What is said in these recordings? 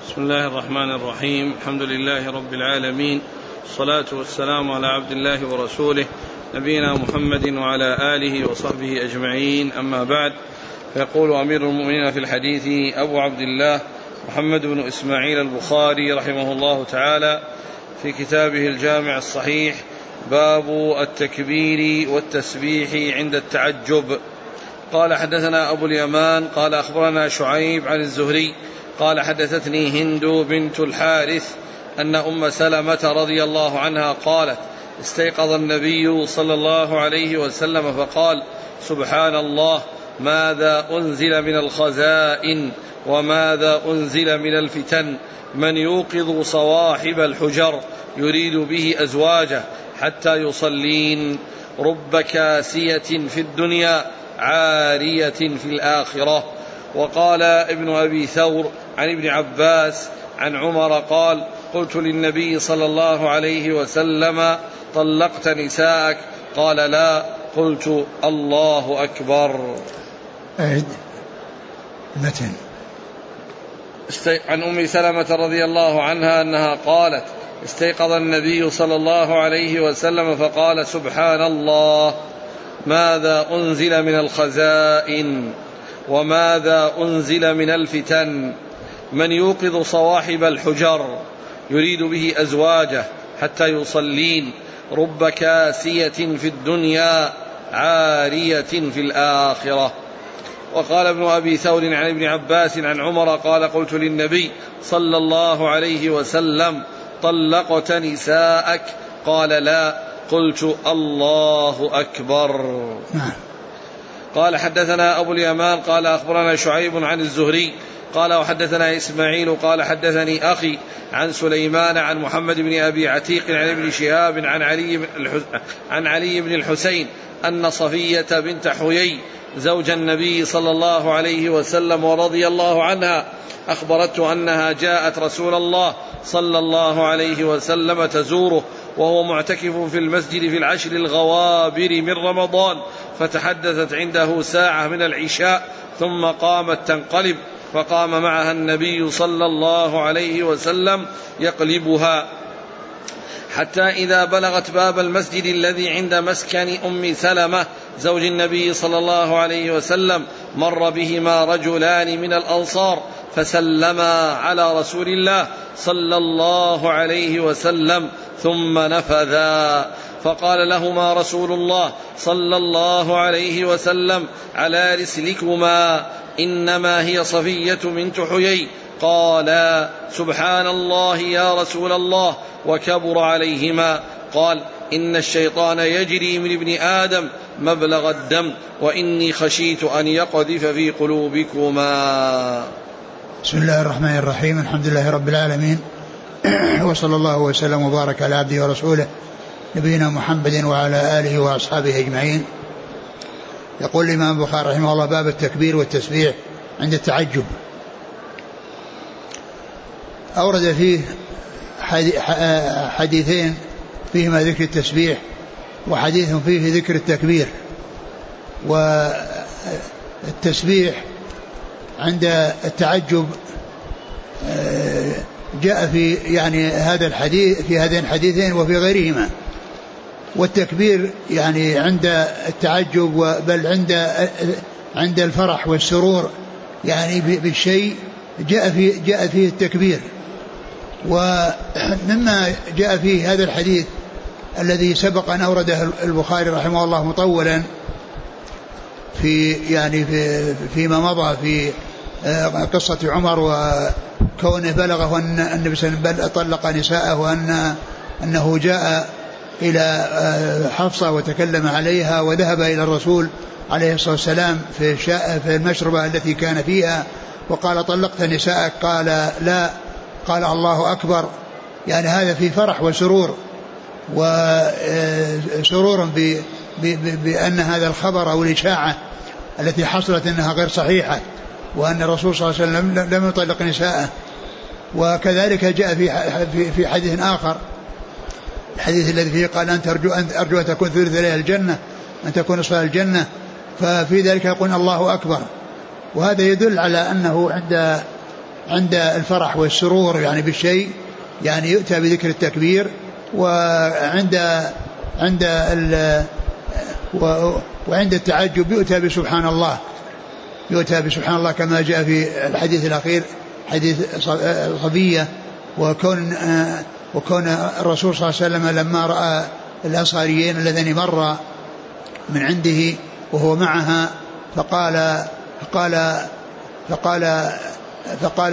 بسم الله الرحمن الرحيم. الحمد لله رب العالمين، الصلاة والسلام على عبد الله ورسوله نبينا محمد وعلى آله وصحبه أجمعين، أما بعد. فيقول أمير المؤمنين في الحديث أبو عبد الله محمد بن إسماعيل البخاري رحمه الله تعالى في كتابه الجامع الصحيح: باب التكبير والتسبيح عند التعجب. قال: حدثنا أبو اليمان قال أخبرنا شعيب عن الزهري قال: حدثتني هند بنت الحارث أن أم سلمة رضي الله عنها قالت: استيقظ النبي صلى الله عليه وسلم فقال: سبحان الله، ماذا أنزل من الخزائن وماذا أنزل من الفتن، من يوقظ صواحب الحجر يريد به أزواجه حتى يصلين، رب كاسية في الدنيا عارية في الآخرة. وقال ابن أبي ثور عن ابن عباس عن عمر قال: قلت للنبي صلى الله عليه وسلم: طلقت نساءك؟ قال: لا. قلت: الله أكبر. متن. عن أم سلمة رضي الله عنها أنها قالت: استيقظ النبي صلى الله عليه وسلم فقال: سبحان الله، ماذا أنزل من الخزائن وماذا أنزل من الفتن، من يوقظ صواحب الحجر يريد به أزواجه حتى يصلين، رب كاسية في الدنيا عارية في الآخرة. وقال ابن أبي ثور عن ابن عباس عن عمر قال: قلت للنبي صلى الله عليه وسلم: طلقت نساءك؟ قال: لا. قلت: الله أكبر. قال: حدثنا أبو اليمان قال أخبرنا شعيب عن الزهري قال: وحدثنا إسماعيل قال: حدثني أخي عن سليمان عن محمد بن أبي عتيق عن ابن شهاب عن علي بن الحسين أن صفية بنت حيي زوج النبي صلى الله عليه وسلم ورضي الله عنها أخبرته أنها جاءت رسول الله صلى الله عليه وسلم تزوره وهو معتكف في المسجد في العشر الغوابر من رمضان، فتحدثت عنده ساعة من العشاء ثم قامت تنقلب، فقام معها النبي صلى الله عليه وسلم يقلبها، حتى إذا بلغت باب المسجد الذي عند مسكن أم سلمة زوج النبي صلى الله عليه وسلم مر بهما رجلان من الأنصار فسلما على رسول الله صلى الله عليه وسلم ثم نفذا، فقال لهما رسول الله صلى الله عليه وسلم: على رسلكما، إنما هي صفية بنت حيي. قال: سبحان الله يا رسول الله، وكبر عليهما. قال: إن الشيطان يجري من ابن آدم مبلغ الدم، وإني خشيت أن يقذف في قلوبكما. بسم الله الرحمن الرحيم. الحمد لله رب العالمين، وصلى الله وسلم وبارك على عبده ورسوله نبينا محمد وعلى آله وأصحابه أجمعين. يقول الإمام البخاري رحمه الله: باب التكبير والتسبيح عند التعجب. أورد فيه حديثين فيهما ذكر التسبيح، وحديث فيه ذكر التكبير. والتسبيح عند التعجب جاء في يعني هذا الحديث في هذين الحديثين وفي غيرهما. والتكبير يعني عند التعجب، بل عند الفرح والسرور يعني بالشيء جاء فيه التكبير. ومما جاء فيه هذا الحديث الذي سبق أن أورده البخاري رحمه الله مطولا فيما مضى في قصة عمر وكونه بلغه أن النبي صلى الله عليه وسلم طلق نساءه، وأنه جاء إلى حفصة وتكلم عليها وذهب إلى الرسول عليه الصلاة والسلام في المشربة التي كان فيها وقال: طلقت نساءك؟ قال: لا. قال: الله أكبر. يعني هذا في فرح وسرور، وسرور بأن هذا الخبر أو الإشاعة التي حصلت أنها غير صحيحة، وأن الرسول صلى الله عليه وسلم لم يطلق نساءه. وكذلك جاء في حديث آخر، الحديث الذي فيه قال: أنت أرجو أن تكون ثلث ليلة الجنة، أن تكون نصف الجنة. ففي ذلك يقول الله أكبر. وهذا يدل على أنه عند الفرح والسرور يعني بالشيء يعني يؤتى بذكر التكبير، وعند التعجب يؤتى بسبحان الله كما جاء في الحديث الأخير حديث صفية. وكون الرسول صلى الله عليه وسلم لما رأى الأنصاريين الذين مر من عنده وهو معها فقال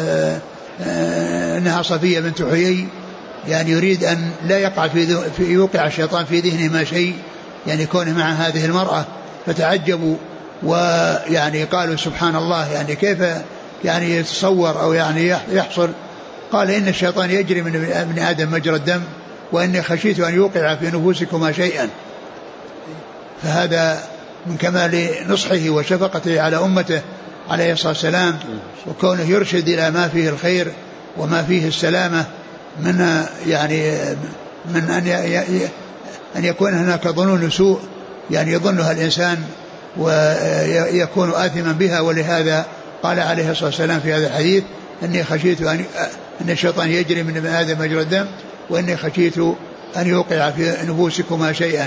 إنها صفية بنت حيي، يعني يريد أن لا يقع في يوقع الشيطان في ذهنه ما شيء يعني كونه مع هذه المرأة، فتعجبوا ويعني قالوا سبحان الله، يعني كيف يعني يتصور أو يعني يحصل. قال إن الشيطان يجري من ابن آدم مجرى الدم وإني خشيت أن يوقع في نفوسكما شيئا. فهذا من كمال نصحه وشفقته على أمته عليه الصلاة والسلام، وكونه يرشد إلى ما فيه الخير وما فيه السلامة من يعني من أن يكون هناك ظنون سوء يعني يظنها الإنسان ويكون آثما بها. ولهذا قال عليه الصلاة والسلام في هذا الحديث إني خشيت أن الشيطان يجري من ابن آدم مجرى الدم وإني خشيت أن يوقع في نفوسكما شيئا.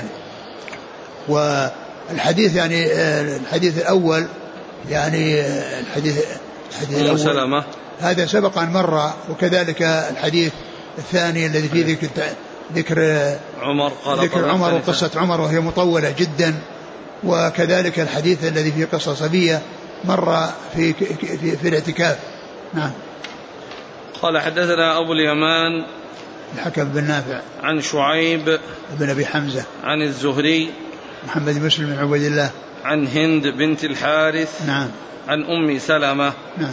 والحديث يعني الحديث الأول يعني الحديث الأول هذا سبق أن مر، وكذلك الحديث الثاني الذي فيه ذكر عمر وقصة عمر وهي مطولة جدا، وكذلك الحديث الذي فيه قصة صفية مر في الاعتكاف. نعم. قال حدثنا أبو اليمان الحكم بن نافع عن شعيب بن أبي حمزة عن الزهري محمد بن مسلم بن عبيد الله عن هند بنت الحارث نعم عن أم سلمة نعم.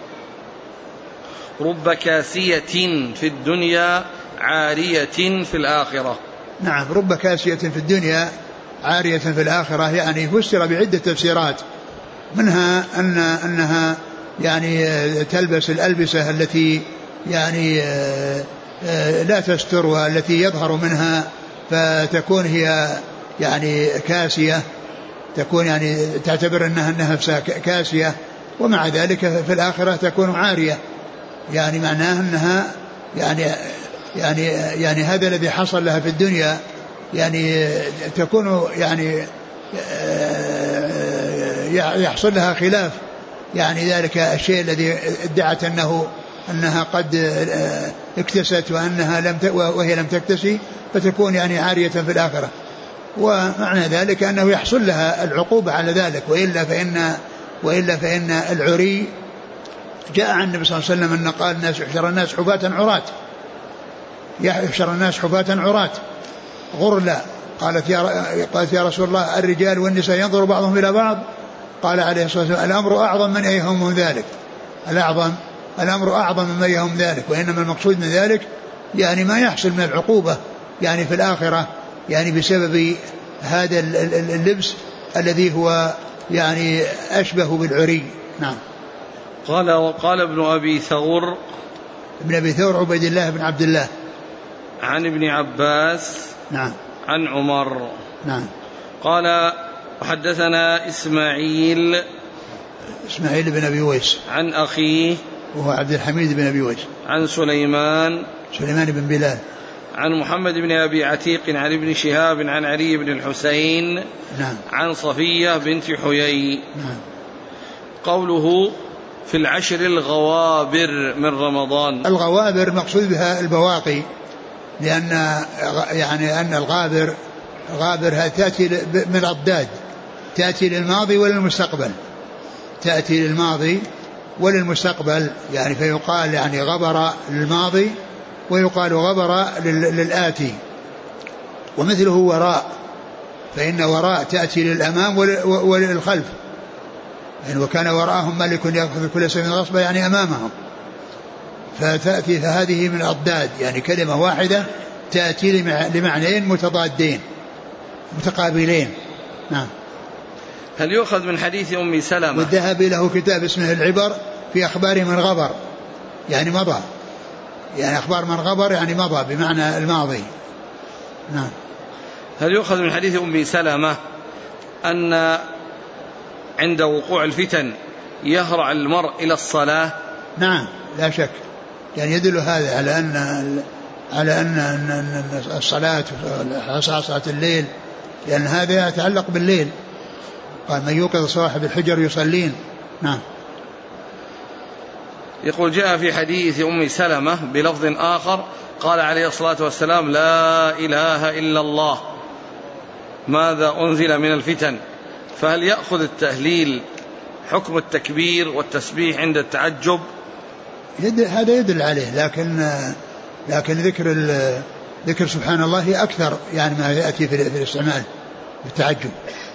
رب كاسية في الدنيا عارية في الآخرة. نعم، رب كاسية في الدنيا عارية في الآخرة، يعني فسر بعدة تفسيرات، منها أنها يعني تلبس الألبسة التي يعني لا تستر والتي يظهر منها، فتكون هي يعني كاسية، تكون يعني تعتبر أنها نفسها كاسية، ومع ذلك في الآخرة تكون عارية، يعني معناه أنها يعني هذا الذي حصل لها في الدنيا يعني تكون يعني يحصل لها خلاف يعني ذلك الشيء الذي ادعت أنها قد اكتست وهي لم تكتسي، فتكون يعني عارية في الآخرة. ومعنى ذلك أنه يحصل لها العقوبة على ذلك، وإلا فإن العري جاء عن النبي صلى الله عليه وسلم أن قال يحشر الناس حفاة عراة غرلا. قالت يا رسول الله الرجال والنساء ينظر بعضهم إلى بعض؟ قال عليه الصلاة والسلام الأمر أعظم من يهم ذلك، الأمر أعظم مما يهم ذلك، وإنما المقصود من ذلك يعني ما يحصل من العقوبة يعني في الآخرة يعني بسبب هذا اللبس الذي هو يعني أشبه بالعري. نعم. وقال ابن أبي ثور عبيد الله بن عبد الله عن ابن عباس نعم عن عمر نعم. قال وحدثنا إسماعيل بن أبي ويس عن أخيه وهو عبد الحميد بن أبي ويس عن سليمان بن بلال عن محمد بن أبي عتيق عن ابن شهاب عن علي بن الحسين نعم عن صفية بنت حيي. نعم. قوله في العشر الغوابر من رمضان، الغوابر مقصود بها البواقي، لأن يعني أن الغابر تأتي من الأضداد، تأتي للماضي وللمستقبل، يعني فيقال يعني غبر للماضي ويقال غبر للآتي. ومثله وراء، فإن وراء تأتي للأمام وللخلف، يعني وكان وراءهم ملك يأخذ كل سبيل غصبا يعني أمامهم، فتأتي فهذه من الأضداد، يعني كلمة واحدة تأتي لمعنيين متضادين متقابلين. نعم. هل يؤخذ من حديث أم سلمة؟ والذهبي له كتاب اسمه العبر في أخبار من غبر، يعني مضى، يعني أخبار من غبر يعني مضى بمعنى الماضي. نعم. هل يؤخذ من حديث أم سلمة أن عند وقوع الفتن يهرع المرء إلى الصلاة نعم لا شك، يعني يدل هذا على أن الصلاة صلاة الليل، لأن هذا يتعلق بالليل. قال من يوقظ صاحب الحجر يصلين. نعم. يقول جاء في حديث أم سلمة بلفظ آخر قال عليه الصلاة والسلام لا إله إلا الله ماذا أنزل من الفتن، فهل يأخذ التهليل حكم التكبير والتسبيح عند التعجب؟ هذا يدل عليه، لكن ذكر سبحان الله أكثر يعني ما يأتي في الاستعمال بالتعجب.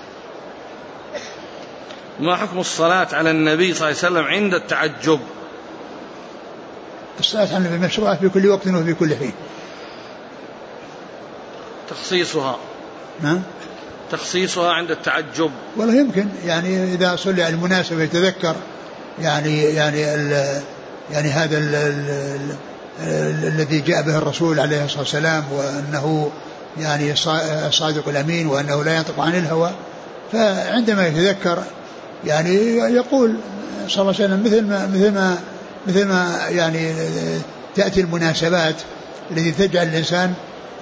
ما حكم الصلاة على النبي صلى الله عليه وسلم عند التعجب؟ الصلاة على النبي مشروعة في كل وقت وفي كل حين. تخصيصها؟ نعم تخصيصها عند التعجب والله يمكن، يعني إذا صلى المناسبة يتذكر يعني هذا الذي جاء به الرسول عليه الصلاة والسلام، وأنه يعني الصادق الأمين وأنه لا ينطق عن الهوى، فعندما يتذكر يعني يقول صلى الله عليه وسلم مثل ما يعني تأتي المناسبات التي تجعل الإنسان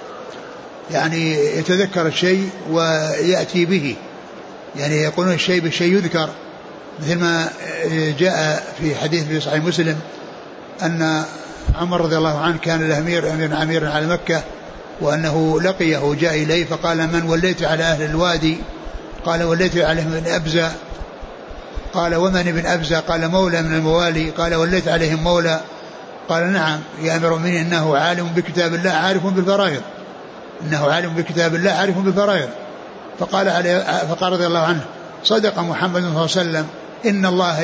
يعني يتذكر الشيء ويأتي به، يعني يقولون الشيء بالشيء يذكر، مثل ما جاء في حديث في صحيح مسلم أن عمر رضي الله عنه كان له أمير على مكة، وأنه لقيه جاء إليه فقال من وليت على أهل الوادي؟ قال وليت عليهم ابن أبزة. قال ومن ابن أبزة؟ قال مولى من الموالي. قال وليت عليهم مولى؟ قال نعم يا أمير المؤمنين إنه عالم بكتاب الله عارف بالفرائض، إنه عالم بكتاب الله عارف بالفرائض. فقال رضي الله عنه صدق محمد صلى الله عليه وسلم إن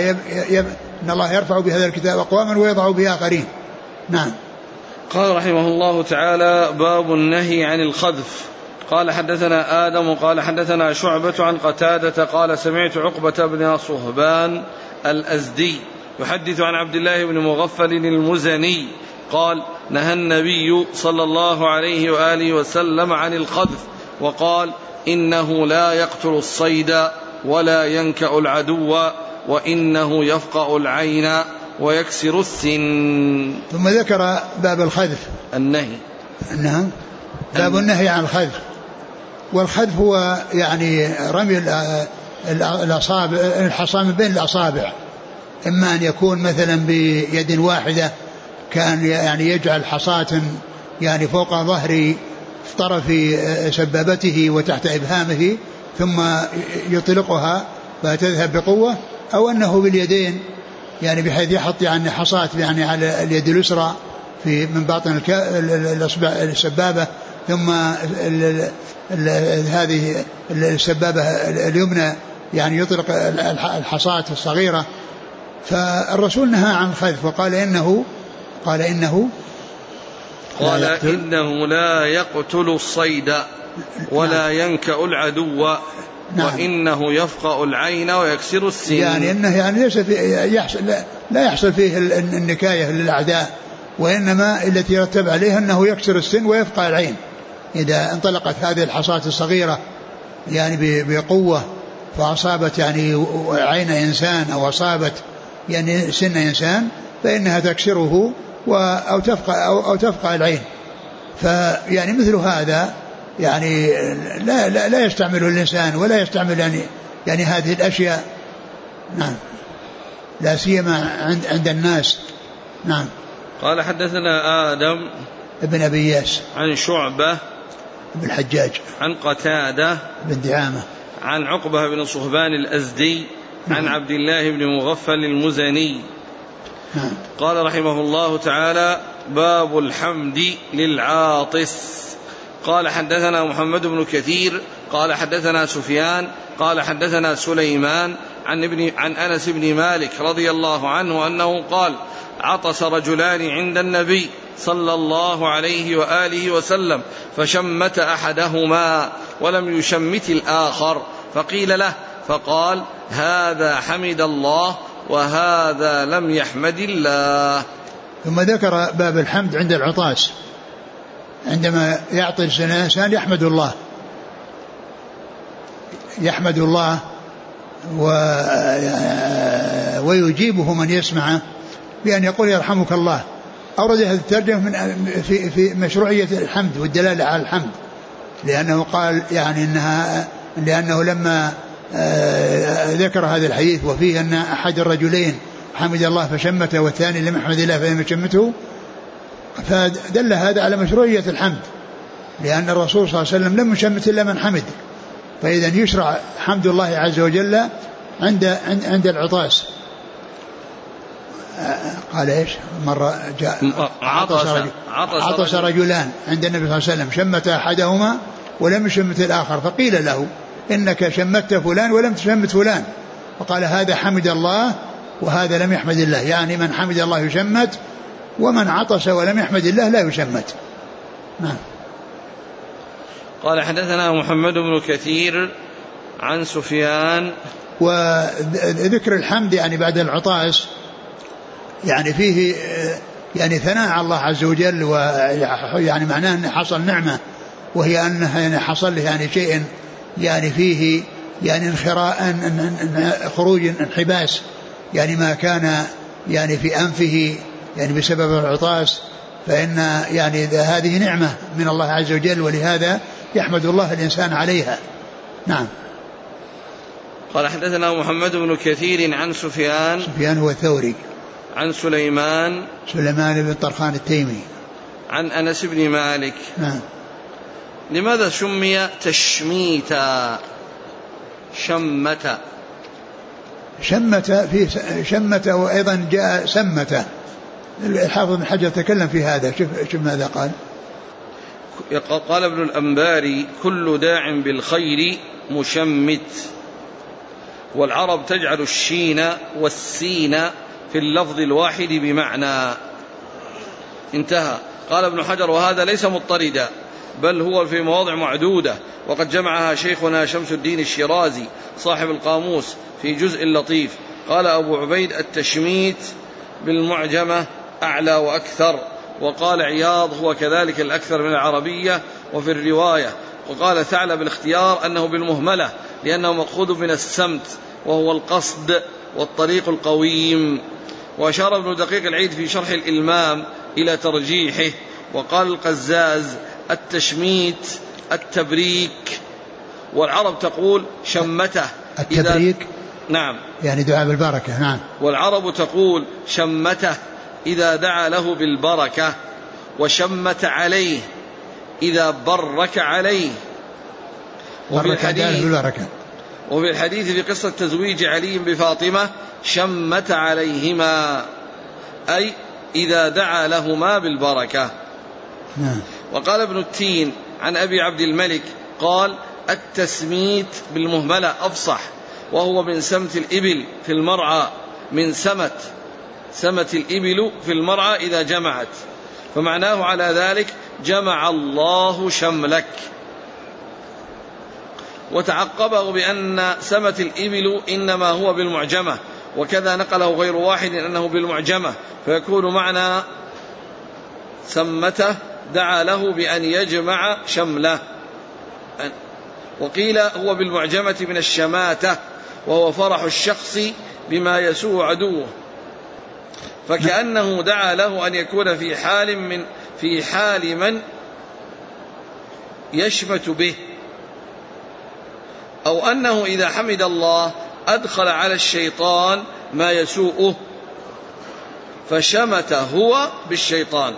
الله يرفع بهذا الكتاب أقواما ويضع به آخرين. نعم. قال رحمه الله تعالى باب النهي عن الخذف. قال حدثنا آدم قال حدثنا شعبة عن قتادة قال سمعت عقبة بن صهبان الأزدي يحدث عن عبد الله بن مغفل المزني قال نهى النبي صلى الله عليه وآله وسلم عن الخذف وقال إنه لا يقتل الصيد ولا ينكأ العدو وإنه يفقأ العين ويكسر السن. ثم ذكر باب الخذف النهي. نعم باب النهي عن الخذف. والخذف هو يعني رمي الأصابع الحصى من بين الأصابع، إما أن يكون مثلا بيد واحدة كان يعني يجعل حصاة يعني فوق ظهر في طرف سبابته وتحت إبهامه ثم يطلقها فتذهب بقوة، أو أنه باليدين يعني بحيث يحط يعني حصاة يعني على اليد اليسرى في من باطن السبابة، ثم هذه السبابة اليمنى يعني يطلق الحصاة الصغيرة. فالرسول نهى عن الخذف وقال إنه لا يقتل الصيد ولا ينكأ العدو. نعم. وإنه يفقأ العين ويكسر السن، يعني إنه يعني ليس لا يحصل فيه النكاية للأعداء، وإنما التي يرتب عليها أنه يكسر السن ويفقأ العين. إذا انطلقت هذه الحصاة الصغيرة يعني بقوة فأصابت يعني عين إنسان أو أصابت يعني سن إنسان فإنها تكسره أو تفقأ العين. فيعني مثل هذا يعني لا يستعمله الإنسان ولا يستعمل يعني هذه الأشياء. نعم لا سيما عند الناس. نعم. قال حدثنا آدم ابن أبي إياس عن شعبة بن الحجاج عن قتادة بن دعامة عن عقبة بن صهبان الأزدي عن عبد الله بن مغفل المزني. نعم. قال رحمه الله تعالى باب الحمد للعاطس. قال حدثنا محمد بن كثير قال حدثنا سفيان قال حدثنا سليمان عن أنس بن مالك رضي الله عنه أنه قال عطس رجلان عند النبي صلى الله عليه وآله وسلم فشمت أحدهما ولم يشمت الآخر فقيل له فقال هذا حمد الله وهذا لم يحمد الله. ثم ذكر باب الحمد عند العطاس، عندما يعطس الإنسان يحمد الله ويجيبه من يسمعه بأن يقول يرحمك الله. أورد هذا الترجمة في مشروعية الحمد والدلالة على الحمد، لأنه قال يعني لأنه لما ذكر هذا الحديث وفيه أن أحد الرجلين حمد الله فشمته والثاني لم يحمد الله فلم يشمته، فدل هذا على مشروعية الحمد، لأن الرسول صلى الله عليه وسلم لم يشمت إلا من حمد، فإذا يشرع حمد الله عز وجل عند العطاس. قال إيش مرة جاء عطس رجلان عند النبي صلى الله عليه وسلم، شمت أحدهما ولم يشمت الآخر، فقيل له إنك شمت فلان ولم تشمت فلان، فقال هذا حمد الله وهذا لم يحمد الله، يعني من حمد الله يشمت ومن عطس ولم يحمد الله لا يشمت. نعم. قال حدثنا محمد بن كثير عن سفيان. وذكر الحمد يعني بعد العطاس يعني فيه يعني ثناء على الله عز وجل، ويعني معناه أن حصل نعمة، وهي أنه يعني حصل يعني شيء يعني فيه يعني خروج انحباس يعني ما كان يعني في أنفه يعني بسبب العطاس، فإن يعني هذه نعمة من الله عز وجل، ولهذا يحمد الله الإنسان عليها. نعم. قال حدثنا محمد بن كثير عن سفيان هو الثوري عن سليمان بن طرخان التيمي عن أنس بن مالك. نعم. لماذا سمي تشميتا؟ شمت فيه شمت، وأيضا جاء سمت. الحافظ بن حجر تكلم في هذا. شوف ماذا قال. قال ابن الأنباري كل داع بالخير مشمت، والعرب تجعل الشين والسين في اللفظ الواحد بمعنى. انتهى. قال ابن حجر وهذا ليس مضطردا، بل هو في مواضع معدودة، وقد جمعها شيخنا شمس الدين الشيرازي صاحب القاموس في جزء لطيف. قال أبو عبيد التشميت بالمعجمة أعلى وأكثر، وقال عياض هو كذلك الأكثر من العربية وفي الرواية. وقال ثعلب بالاختيار أنه بالمهملة لأنه مأخوذ من السمت وهو القصد والطريق القويم. وأشار ابن دقيق العيد في شرح الإلمام إلى ترجيحه. وقال القزاز التشميت التبريك، والعرب تقول شمته التبريك. نعم، يعني دعاء بالبركة. نعم. والعرب تقول شمته إذا دعا له بالبركة، وشمت عليه إذا برك عليه. وفي الحديث في قصة تزويج علي بفاطمة شمت عليهما، أي إذا دعا لهما بالبركة. نعم. وقال ابن التين عن أبي عبد الملك قال التسميت بالمهملة أفصح، وهو من سمت الإبل في المرعى، من سمت الإبل في المرعى إذا جمعت، فمعناه على ذلك جمع الله شملك. وتعقبه بأن سمت الإبل إنما هو بالمعجمة، وكذا نقله غير واحد أنه بالمعجمة، فيكون معنى سمته دعا له بأن يجمع شمله. وقيل هو بالمعجمة من الشماتة، وهو فرح الشخص بما يسوء عدوه، فكأنه دعا له أن يكون في حال من يشمت به، أو أنه إذا حمد الله أدخل على الشيطان ما يسوءه فشمت هو بالشيطان.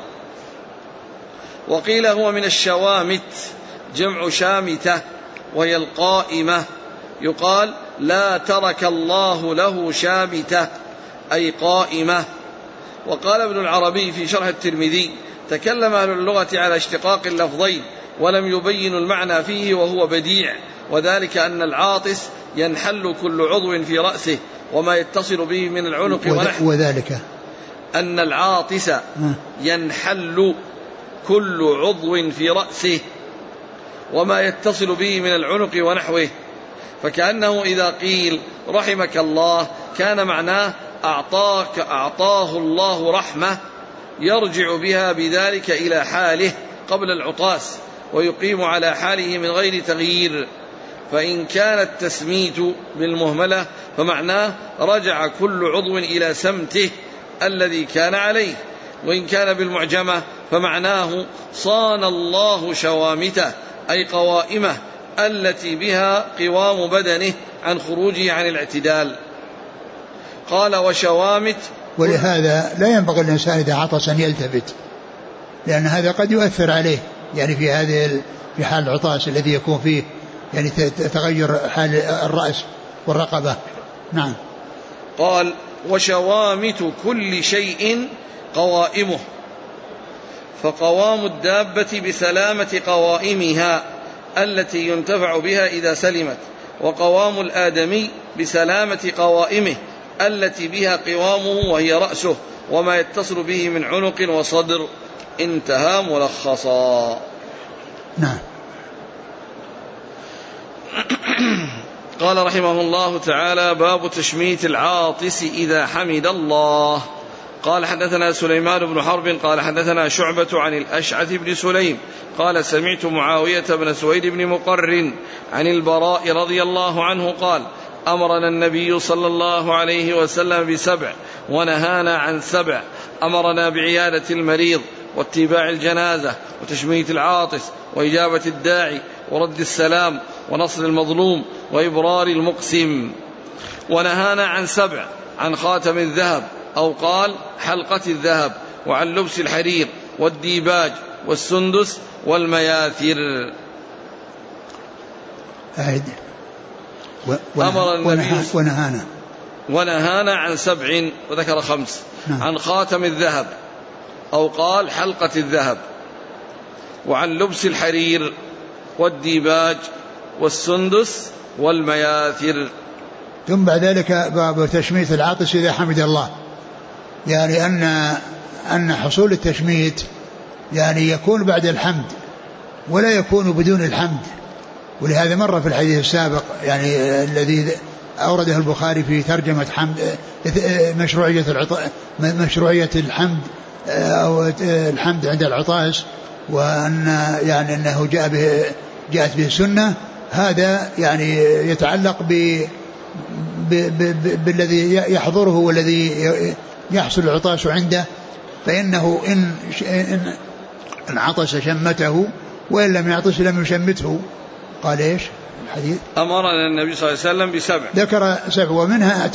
وقيل هو من الشوامت جمع شامتة وهي القائمة، يقال لا ترك الله له شامتة أي قائمة. وقال ابن العربي في شرح الترمذي تكلم أهل اللغة على اشتقاق اللفظين ولم يبينوا المعنى فيه وهو بديع، وذلك أن العاطس ينحل كل عضو في رأسه وما يتصل به من العنق ونحوه، وذلك أن العاطس ينحل كل عضو في رأسه وما يتصل به من العنق ونحوه، فكأنه إذا قيل رحمك الله كان معناه أعطاه الله رحمة يرجع بها بذلك إلى حاله قبل العطاس ويقيم على حاله من غير تغيير. فإن كان التسميت بالمهملة فمعناه رجع كل عضو إلى سمته الذي كان عليه. وإن كان بالمعجمة فمعناه صان الله شوامته أي قوائمه التي بها قوام بدنه عن خروجه عن الاعتدال. قال وشوامت. ولهذا لا ينبغي الإنسان إذا عطس أن يلتفت، لأن هذا قد يؤثر عليه يعني في حال العطاس الذي يكون فيه يعني تغير حال الرأس والرقبة. نعم. قال وشوامت كل شيء قوائمه، فقوام الدابة بسلامة قوائمها التي ينتفع بها إذا سلمت، وقوام الآدمي بسلامة قوائمه التي بها قوامه وهي رأسه وما يتصل به من عنق وصدر. انتهى ملخصا. نعم. قال رحمه الله تعالى باب تشميت العاطس إذا حمد الله. قال حدثنا سليمان بن حرب قال حدثنا شعبة عن الأشعث بن سليم قال سمعت معاوية بن سويد بن مقرن عن البراء رضي الله عنه قال أمرنا النبي صلى الله عليه وسلم ب7 ونهانا عن 7. أمرنا بعيادة المريض واتباع الجنازة وتشميت العاطس وإجابة الداعي ورد السلام ونصر المظلوم وإبرار المقسم. ونهانا عن 7، عن خاتم الذهب أو قال حلقة الذهب، وعن لبس الحرير والديباج والسندس والمياثر. ونهانا عن 7 وذكر 5. عن خاتم الذهب أو قال حلقة الذهب، وعن لبس الحرير والديباج والسندس والمياثر. ثم بعد ذلك باب تشميت العاطس إذا حمد الله، يعني أن حصول التشميت يعني يكون بعد الحمد ولا يكون بدون الحمد. ولهذا مر في الحديث السابق يعني الذي أورده البخاري في ترجمة مشروعية الحمد أو الحمد عند العطاس، وأن يعني أنه جاءت به السنة. هذا يعني يتعلق بالذي يحضره والذي يحصل العطاس عنده، فإنه إن عطس شمته، وإن لم يعطس لم يشمته. قال إيش الحديث؟ أمرنا النبي صلى الله عليه وسلم ب7، ذكر 7 ومنها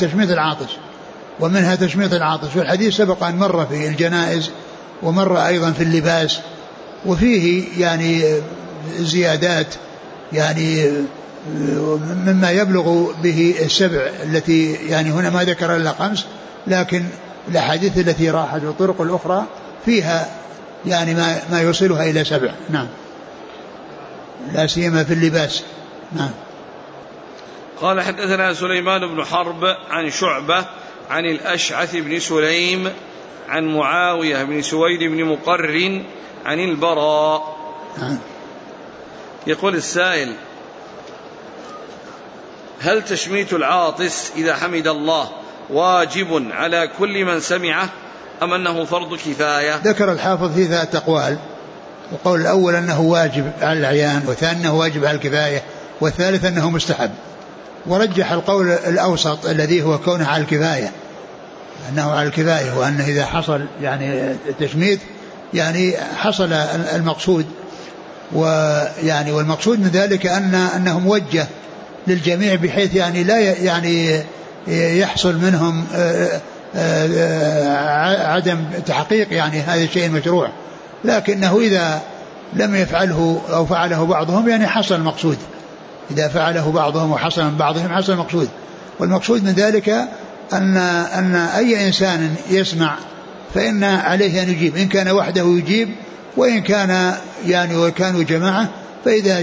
تشميت العاطس. والحديث سبق أن مر في الجنائز ومر أيضا في اللباس، وفيه يعني زيادات يعني مما يبلغ به 7 التي يعني هنا ما ذكر إلا 5، لكن الأحاديث التي راحت والطرق الأخرى فيها يعني ما يوصلها إلى 7. نعم، لا سيما في اللباس. نعم. قال حدثنا سليمان بن حرب عن شعبة عن الأشعث بن سليم عن معاوية بن سويد بن مقرن عن البراء. نعم. يقول السائل: هل تشميت العاطس إذا حمد الله واجب على كل من سمعه أم أنه فرض كفاية؟ ذكر الحافظ في 3 أقوال، وقول الأول أنه واجب على العيان، والثاني أنه واجب على الكفاية، والثالث أنه مستحب. ورجح القول الأوسط الذي هو كونه على الكفاية، أنه على الكفاية، وأنه إذا حصل يعني التشميت يعني حصل المقصود. ويعني والمقصود من ذلك أنه موجه للجميع، بحيث يعني لا يعني يحصل منهم عدم تحقيق يعني هذا الشيء المشروع، لكنه إذا لم يفعله أو فعله بعضهم يعني حصل المقصود. إذا فعله بعضهم وحصل من بعضهم حصل المقصود. والمقصود من ذلك أن أي إنسان يسمع فإن عليه أن يجيب، إن كان وحده يجيب، وإن كان يعني وكانوا جماعة فإذا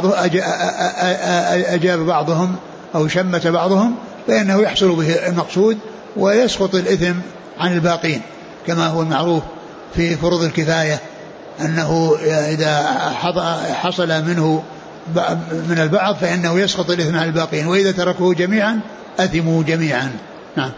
أجاب بعضهم أو شمت بعضهم فإنه يحصل به المقصود ويسقط الإثم عن الباقين، كما هو المعروف في فروض الكفاية أنه إذا حصل منه من البعض فإنه يسقط الإثم عن الباقين، وإذا تركوه جميعا أثموا جميعا. نعم.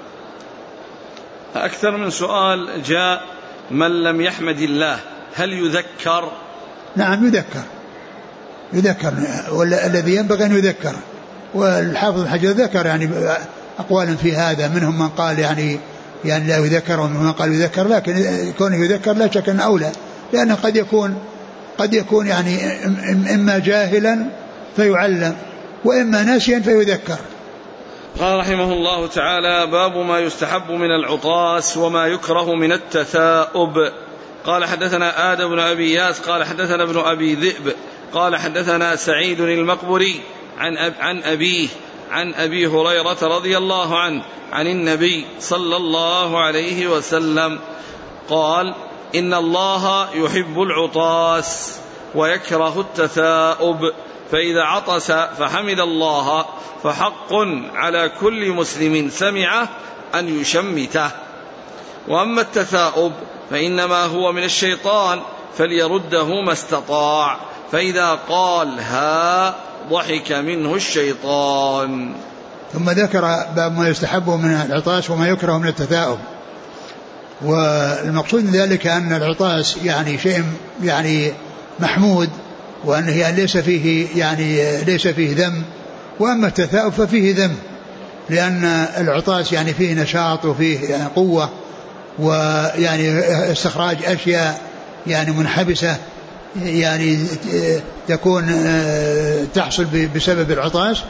أكثر من سؤال جاء: من لم يحمد الله هل يذكر؟ نعم يذكر، والذي ينبغي أن يذكر. والحافظ الحجر ذكر يعني أقوال في هذا، منهم من قال يعني يعني لا يذكر، ومن قال يذكر، لكن كونه يذكر لا شك أن أولى، لأنه قد يكون يعني إما جاهلا فيعلم، وإما ناسيا فيذكر. قال رحمه الله تعالى: باب ما يستحب من العطاس وما يكره من التثاؤب. قال حدثنا آدم بن أبي إياس قال حدثنا ابن أبي ذئب قال حدثنا سعيد المقبري عن أبيه عن أبي هريرة رضي الله عنه عن النبي صلى الله عليه وسلم قال: إن الله يحب العطاس ويكره التثاؤب، فإذا عطس فحمد الله فحق على كل مسلم سمعه أن يشمته، وأما التثاؤب فإنما هو من الشيطان فليرده ما استطاع، فإذا قال ها ضحك منه الشيطان. ثم ذكر باب ما يستحب من العطاس وما يكره من التثاؤب. والمقصود من ذلك أن العطاس يعني شيء يعني محمود، وأنه يعني ليس فيه ذم، وأما التثاؤب ففيه ذم، لأن العطاس يعني فيه نشاط وفيه يعني قوة، ويعني استخراج أشياء يعني منحبسة يعني تكون تحصل بسبب العطاس.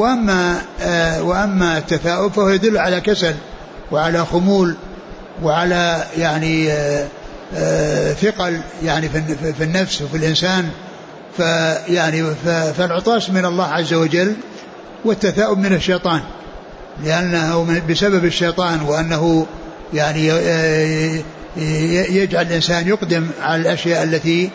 وأما التثاؤب فهو يدل على كسل وعلى خمول وعلى يعني ثقل يعني في النفس وفي الإنسان. فالعطاس من الله عز وجل، والتثاؤب من الشيطان، لأنه بسبب الشيطان، وأنه يعني يجعل الإنسان يقدم على الأشياء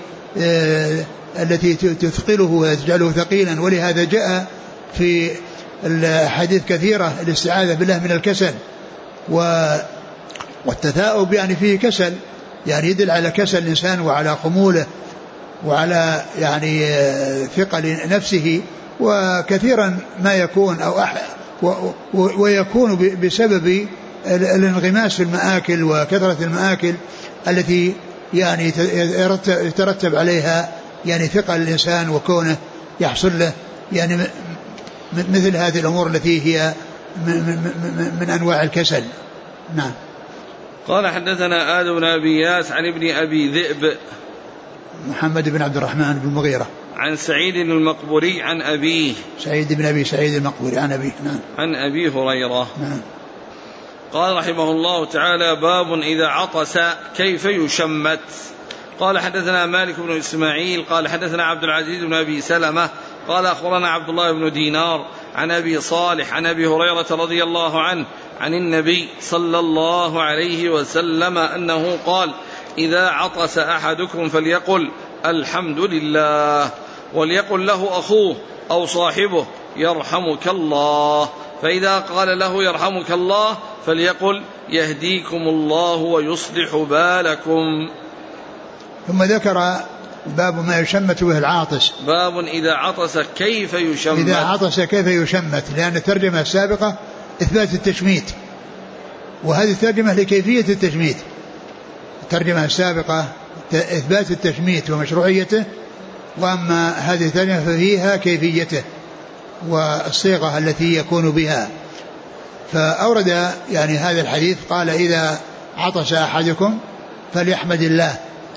التي تثقله وتجعله ثقيلا. ولهذا جاء في الحديث كثيرة الاستعاذة بالله من الكسل. والتثاؤب يعني فيه كسل، يعني يدل على كسل الإنسان وعلى خموله وعلى يعني ثقل نفسه. وكثيرا ما يكون ويكون بسبب الانغماس في المآكل وكثرة المآكل التي يعني يترتب عليها يعني ثقل الإنسان، وكونه يحصل له يعني مثل هذه الأمور التي هي من أنواع الكسل. نعم. قال حدثنا آدم بن أبي إياس عن ابن أبي ذئب محمد بن عبد الرحمن بن المغيرة عن سعيد المقبري عن أبيه سعيد بن أبي سعيد المقبري عن أبيه. نعم. عن أبي هريرة. نعم. قال رحمه الله تعالى: باب إذا عطس كيف يشمت. قال حدثنا مالك بن إسماعيل قال حدثنا عبد العزيز بن أبي سلمة قال أخبرنا عبد الله بن دينار عن أبي صالح عن أبي هريرة رضي الله عنه عن النبي صلى الله عليه وسلم أنه قال: إذا عطس أحدكم فليقل الحمد لله، وليقل له أخوه أو صاحبه يرحمك الله، فإذا قال له يرحمك الله فليقل يهديكم الله ويصلح بالكم. ثم ذكر باب ما يشمت به العاطس. باب إذا عطس كيف يشمت. إذا عطس كيف يشمت، لأن الترجمة السابقة إثبات التشميت، وهذه الترجمة لكيفية التشميت. الترجمة السابقة إثبات التشميت ومشروعيته، وأما هذه الترجمة ففيها كيفيته والصيغة التي يكون بها. فأورد يعني هذا الحديث قال: إذا عطس أحدكم فليحمد الله.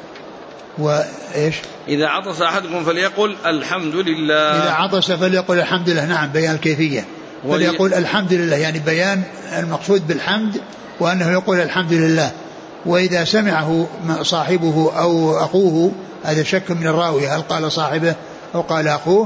وإيش؟ إذا عطس أحدكم فليقل الحمد لله. إذا عطس فليقل الحمد لله. نعم، بيان الكيفية. فليقول الحمد لله يعني بيان المقصود بالحمد، وأنه يقول الحمد لله. وإذا سمعه صاحبه أو أخوه، هذا شك من الراوي هل قال صاحبه أو قال أخوه،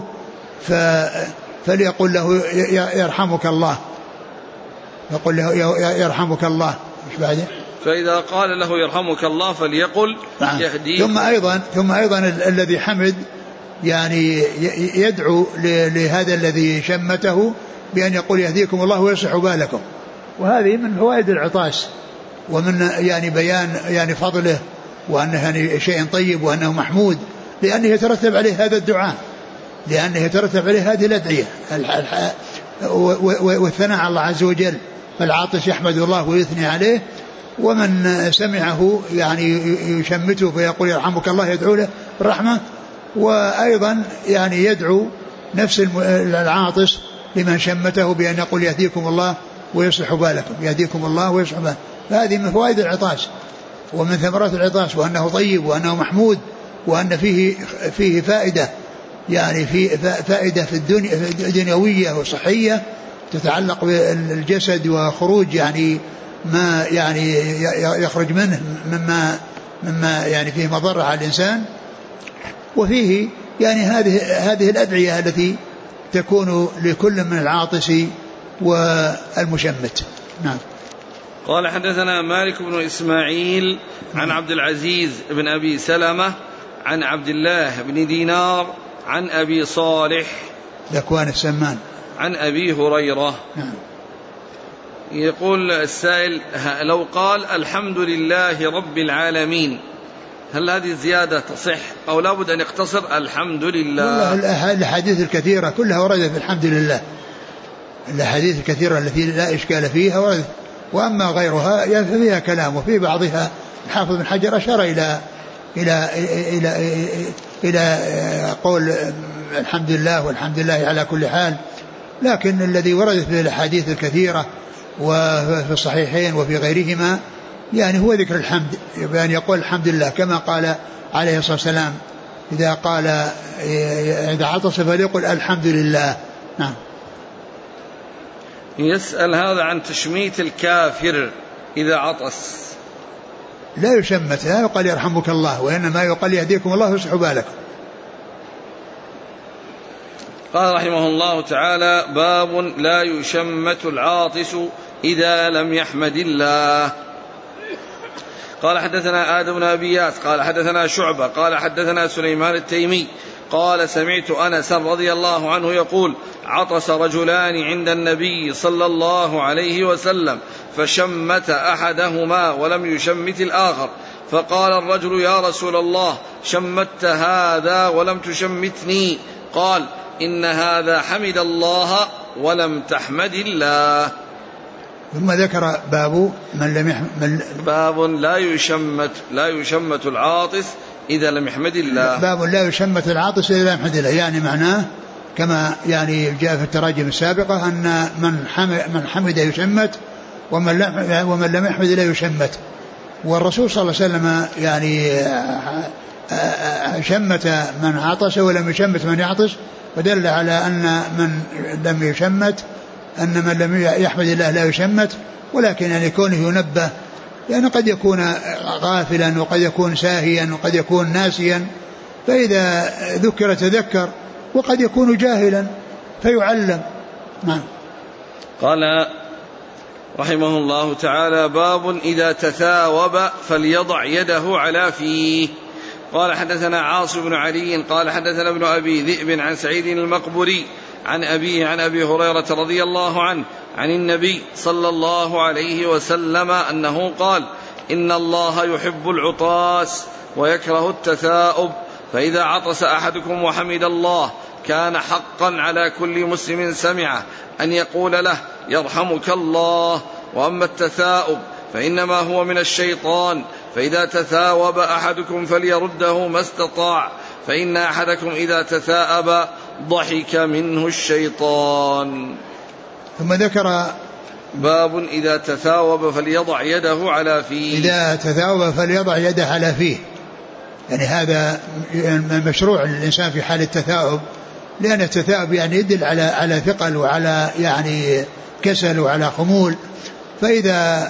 فليقول له يرحمك الله، يقول له يرحمك الله. إيش بعده؟ فإذا قال له يرحمك الله فليقل يهديك. ثم أيضا الذي حمد يعني يدعو لهذا الذي شمته بأن يقول يهديكم الله ويصلح بالكم. وهذه من فوائد العطاس، ومن يعني بيان يعني فضله، وأنه يعني شيء طيب، وأنه محمود، لأنه يترتب عليه هذا الدعاء، لأنه يترتب عليه هذه الأدعية والثناء على الله عز وجل. فالعاطس يحمد الله ويثني عليه، ومن سمعه يعني يشمته فيقول يرحمك الله، يدعو له بالرحمة. وأيضا يعني يدعو نفس العاطس لمن شمته بأن يقول يهديكم الله ويصلح بالكم، يهديكم الله ويصلح بالكم. فهذه من فوائد العطاس ومن ثمرات العطاس، وأنه طيب وأنه محمود، وأن فيه فائدة، يعني في فائدة في الدنيوية وصحية تتعلق بالجسد، وخروج يعني ما يعني يخرج منه مما يعني فيه مضرة على الإنسان. وفيه يعني هذه الأدعية التي تكون لكل من العاطس والمشمت. نعم. قال حدثنا مالك بن إسماعيل عن عبد العزيز بن أبي سلمة عن عبد الله بن دينار عن أبي صالح ذكوان السمان عن أبي هريرة. نعم. يقول السائل: لو قال الحمد لله رب العالمين، هل هذه الزيادة تصح أو لابد أن يقتصر الحمد لله؟ الأحاديث الكثيرة كلها وردت في الحمد لله، الأحاديث الكثيرة التي لا إشكال فيها وردت، وأما غيرها فيها كلام، وفي بعضها الحافظ بن حجر أشار إلى قول الحمد لله والحمد لله على كل حال. لكن الذي وردت في الأحاديث الكثيرة وفي الصحيحين وفي غيرهما يعني هو ذكر الحمد، بأن يقول الحمد لله كما قال عليه الصلاة والسلام إذا عطس فليقل الحمد لله. نعم. يسأل هذا عن تشميت الكافر إذا عطس. لا يشمت، لا يقال يرحمك الله، وإنما يقال يهديكم الله ويصلح بالكم. قال رحمه الله تعالى: باب لا يشمت العاطس إذا لم يحمد الله. قال حدثنا آدم بن أبي ياس قال حدثنا شعبة قال حدثنا سليمان التيمي قال: سمعت أنس رضي الله عنه يقول: عطس رجلان عند النبي صلى الله عليه وسلم فشمت أحدهما ولم يشمت الآخر، فقال الرجل: يا رسول الله، شمت هذا ولم تشمتني. قال: إن هذا حمد الله ولم تحمد الله. ثم ذكر باب باب لا يشمت العاطس إذا لم يحمد الله. باب لا يشمت العاطس إذا لم يحمد الله، يعني معناه كما يعني جاء في التراجم السابقة أن من حمد يشمت ومن لم يحمد لا يشمت. والرسول صلى الله عليه وسلم يعني شمت من عطس ولم يشمت من يعطس، ودل على أن من لم يشمت أن من لم يحمد الله لا يشمت. ولكن يعني كونه ينبه، يعني قد يكون غافلا وقد يكون ساهيا وقد يكون ناسيا، فإذا ذكر تذكر، وقد يكون جاهلا فيعلم. نعم. قال رحمه الله تعالى: باب إذا تثاوب فليضع يده على فيه. قال حدثنا عاصم بن علي قال حدثنا ابن أبي ذئب عن سعيد المقبري عن أبيه عن أبي هريرة رضي الله عنه عن النبي صلى الله عليه وسلم أنه قال: إن الله يحب العطاس ويكره التثاؤب، فإذا عطس أحدكم وحمد الله كان حقا على كل مسلم سمعه أن يقول له: يرحمك الله. وأما التثاؤب فإنما هو من الشيطان، فإذا تثاوب أحدكم فليرده ما استطاع، فإن أحدكم إذا تثاءب ضحك منه الشيطان. ثم ذكر باب إذا تثاوب فليضع يده على فيه. إذا تثاوب فليضع يده على فيه، يعني هذا مشروع للإنسان في حال التثاؤب، لأن التثاؤب يعني يدل على ثقل وعلى يعني كسل وعلى خمول. فإذا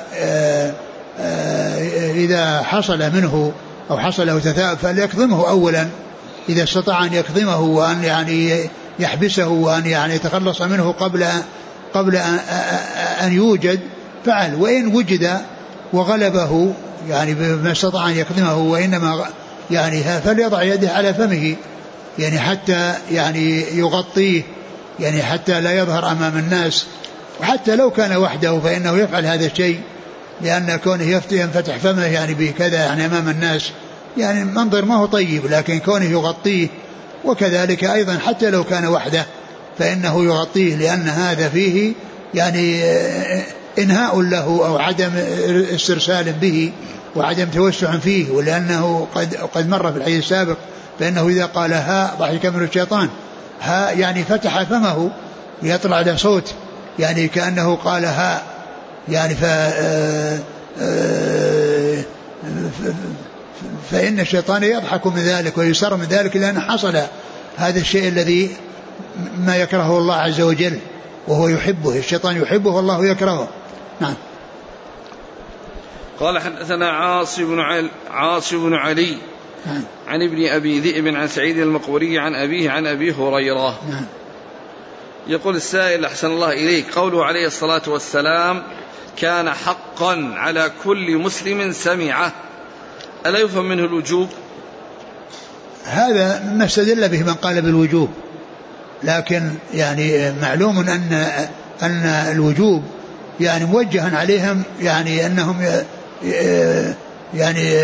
إذا حصل منه أو حصل له تثاؤب فليكظمه أولا إذا استطاع أن يكظمه، وأن يعني يحبسه، وأن يعني يتخلص منه قبل أن يوجد فعل. وإن وجد وغلبه يعني بما استطاع أن يكظمه، وإنما يعني فليضع يده على فمه، يعني حتى يعني يغطيه، يعني حتى لا يظهر أمام الناس. وحتى لو كان وحده فإنه يفعل هذا الشيء، لأن كونه ينفتح فمه يعني بكذا يعني أمام الناس يعني منظر ما هو طيب، لكن كونه يغطيه. وكذلك أيضا حتى لو كان وحده فإنه يغطيه، لأن هذا فيه يعني إنهاء له أو عدم استرسال به وعدم توسع فيه. ولأنه قد مر في الحديث السابق فإنه إذا قال ها ضحك منه الشيطان، ها يعني فتح فمه ليطلع له صوت، يعني كأنه قال ها، يعني فإن الشيطان يضحك من ذلك ويسر من ذلك لأن حصل هذا الشيء الذي ما يكرهه الله عز وجل وهو يحبه، الشيطان يحبه والله يكرهه. نعم. قال حدثنا عاصم بن علي عن ابن أبي ذئب عن سعيد المقبوري عن أبيه عن أبي هريرة. يقول السائل أحسن الله إليك، قوله عليه الصلاة والسلام كان حقا على كل مسلم سمعه، ألا يفهم منه الوجوب؟ هذا ما استدل به من قال بالوجوب، لكن يعني معلوم أن الوجوب يعني موجها عليهم، يعني أنهم يعني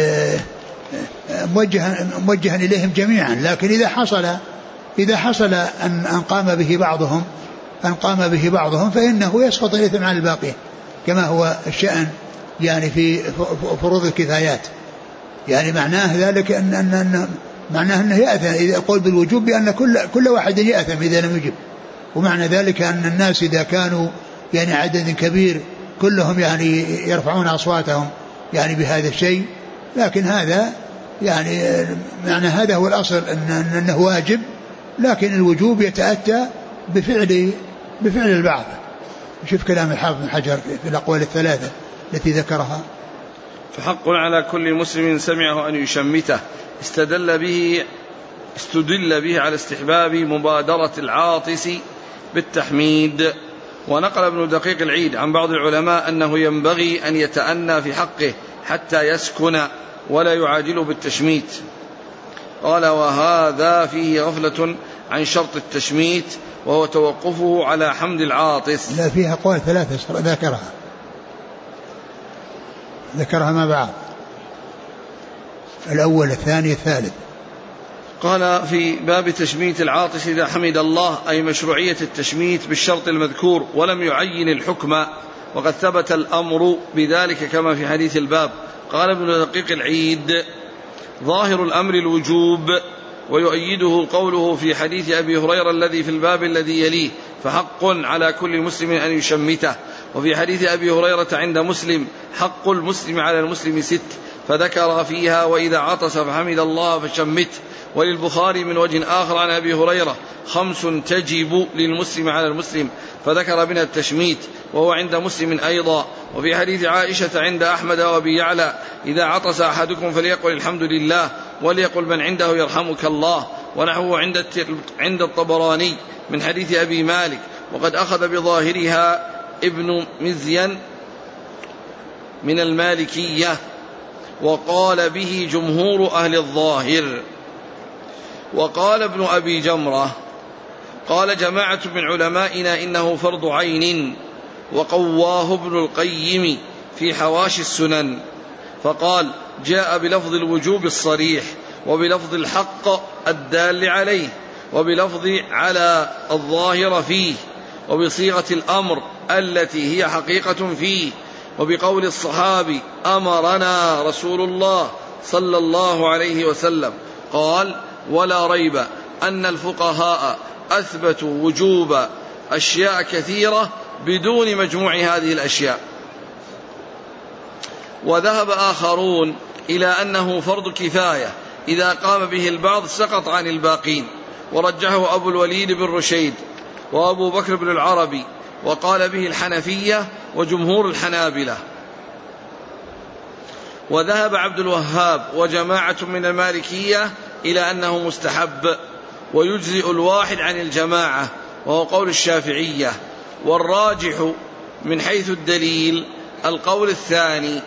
موجها إليهم جميعا، لكن إذا حصل أن قام به بعضهم فإنه يسقط الإثم عن الباقين، كما هو الشأن يعني في فروض الكفايات. يعني معناه ذلك معناه أنه يأثم إذا قول بالوجوب بأن كل واحد يأثم إذا لم يجب، ومعنى ذلك أن الناس إذا كانوا يعني عدد كبير كلهم يعني يرفعون أصواتهم يعني بهذا الشيء، لكن هذا يعني معنى هذا هو الأصل أنه واجب، لكن الوجوب يتأتى بفعل البعض. شوف كلام الحافظ بن حجر في الأقوال الثلاثة التي ذكرها. فحق على كل مسلم سمعه أن يشمته، استدل به على استحباب مبادرة العاطس بالتحميد. ونقل ابن دقيق العيد عن بعض العلماء أنه ينبغي أن يتأنى في حقه حتى يسكن ولا يعاجل بالتشميت. قال وهذا فيه غفلة عن شرط التشميت وهو توقفه على حمد العاطس. لا، فيها أقوال ثلاثة ذكرها ما بعد، الأول الثاني الثالث. قال في باب تشميت العاطس إذا حمد الله، أي مشروعية التشميت بالشرط المذكور، ولم يعين الحكم، وقد ثبت الأمر بذلك كما في حديث الباب. قال ابن دقيق العيد ظاهر الأمر الوجوب، ويؤيده قوله في حديث أبي هريرة الذي في الباب الذي يليه فحق على كل مسلم أن يشمته. وفي حديث أبي هريرة عند مسلم حق المسلم على المسلم 6، فذكر فيها وإذا عطس فحمد الله فشمته. وللبخاري من وجه آخر عن أبي هريرة 5 تجب للمسلم على المسلم، فذكر منها التشميت، وهو عند مسلم أيضا. وفي حديث عائشة عند أحمد وأبي يعلى إذا عطس أحدكم فليقل الحمد لله وليقل من عنده يرحمك الله، ونحوه عند الطبراني من حديث أبي مالك. وقد أخذ بظاهرها ابن مزين من المالكية، وقال به جمهور أهل الظاهر. وقال ابن أبي جمرة قال جماعة من علمائنا إنه فرض عين، وقواه ابن القيم في حواشي السنن، فقال جاء بلفظ الوجوب الصريح، وبلفظ الحق الدال عليه، وبلفظ على الظاهر فيه، وبصيغة الأمر التي هي حقيقة فيه، وبقول الصحابي أمرنا رسول الله صلى الله عليه وسلم. قال ولا ريب أن الفقهاء أثبتوا وجوب أشياء كثيرة بدون مجموع هذه الأشياء، وذهب آخرون إلى أنه فرض كفاية إذا قام به البعض سقط عن الباقين، ورجحه أبو الوليد بن رشيد وأبو بكر بن العربي، وقال به الحنفية وجمهور الحنابلة. وذهب عبد الوهاب وجماعة من المالكية إلى أنه مستحب ويجزئ الواحد عن الجماعة، وهو قول الشافعية. والراجح من حيث الدليل القول الثاني.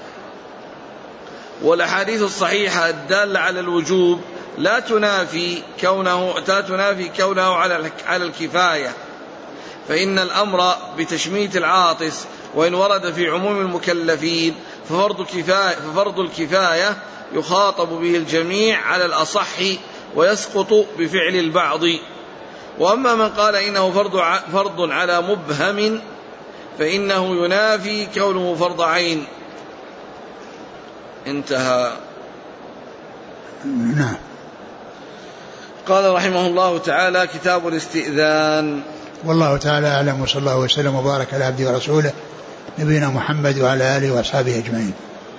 والأحاديث الصحيحة الدالة على الوجوب لا تنافي كونه على الكفاية، فإن الأمر بتشميت العاطس وإن ورد في عموم المكلفين ففرض الكفاية يخاطب به الجميع على الأصح ويسقط بفعل البعض. وأما من قال إنه فرض على مبهم فإنه ينافي كونه فرض عين. انتهى. نعم. قال رحمه الله تعالى كتاب الاستئذان. والله تعالى أعلم، وصلى الله وسلم وبارك على عبده ورسوله نبينا محمد وعلى آله وأصحابه أجمعين.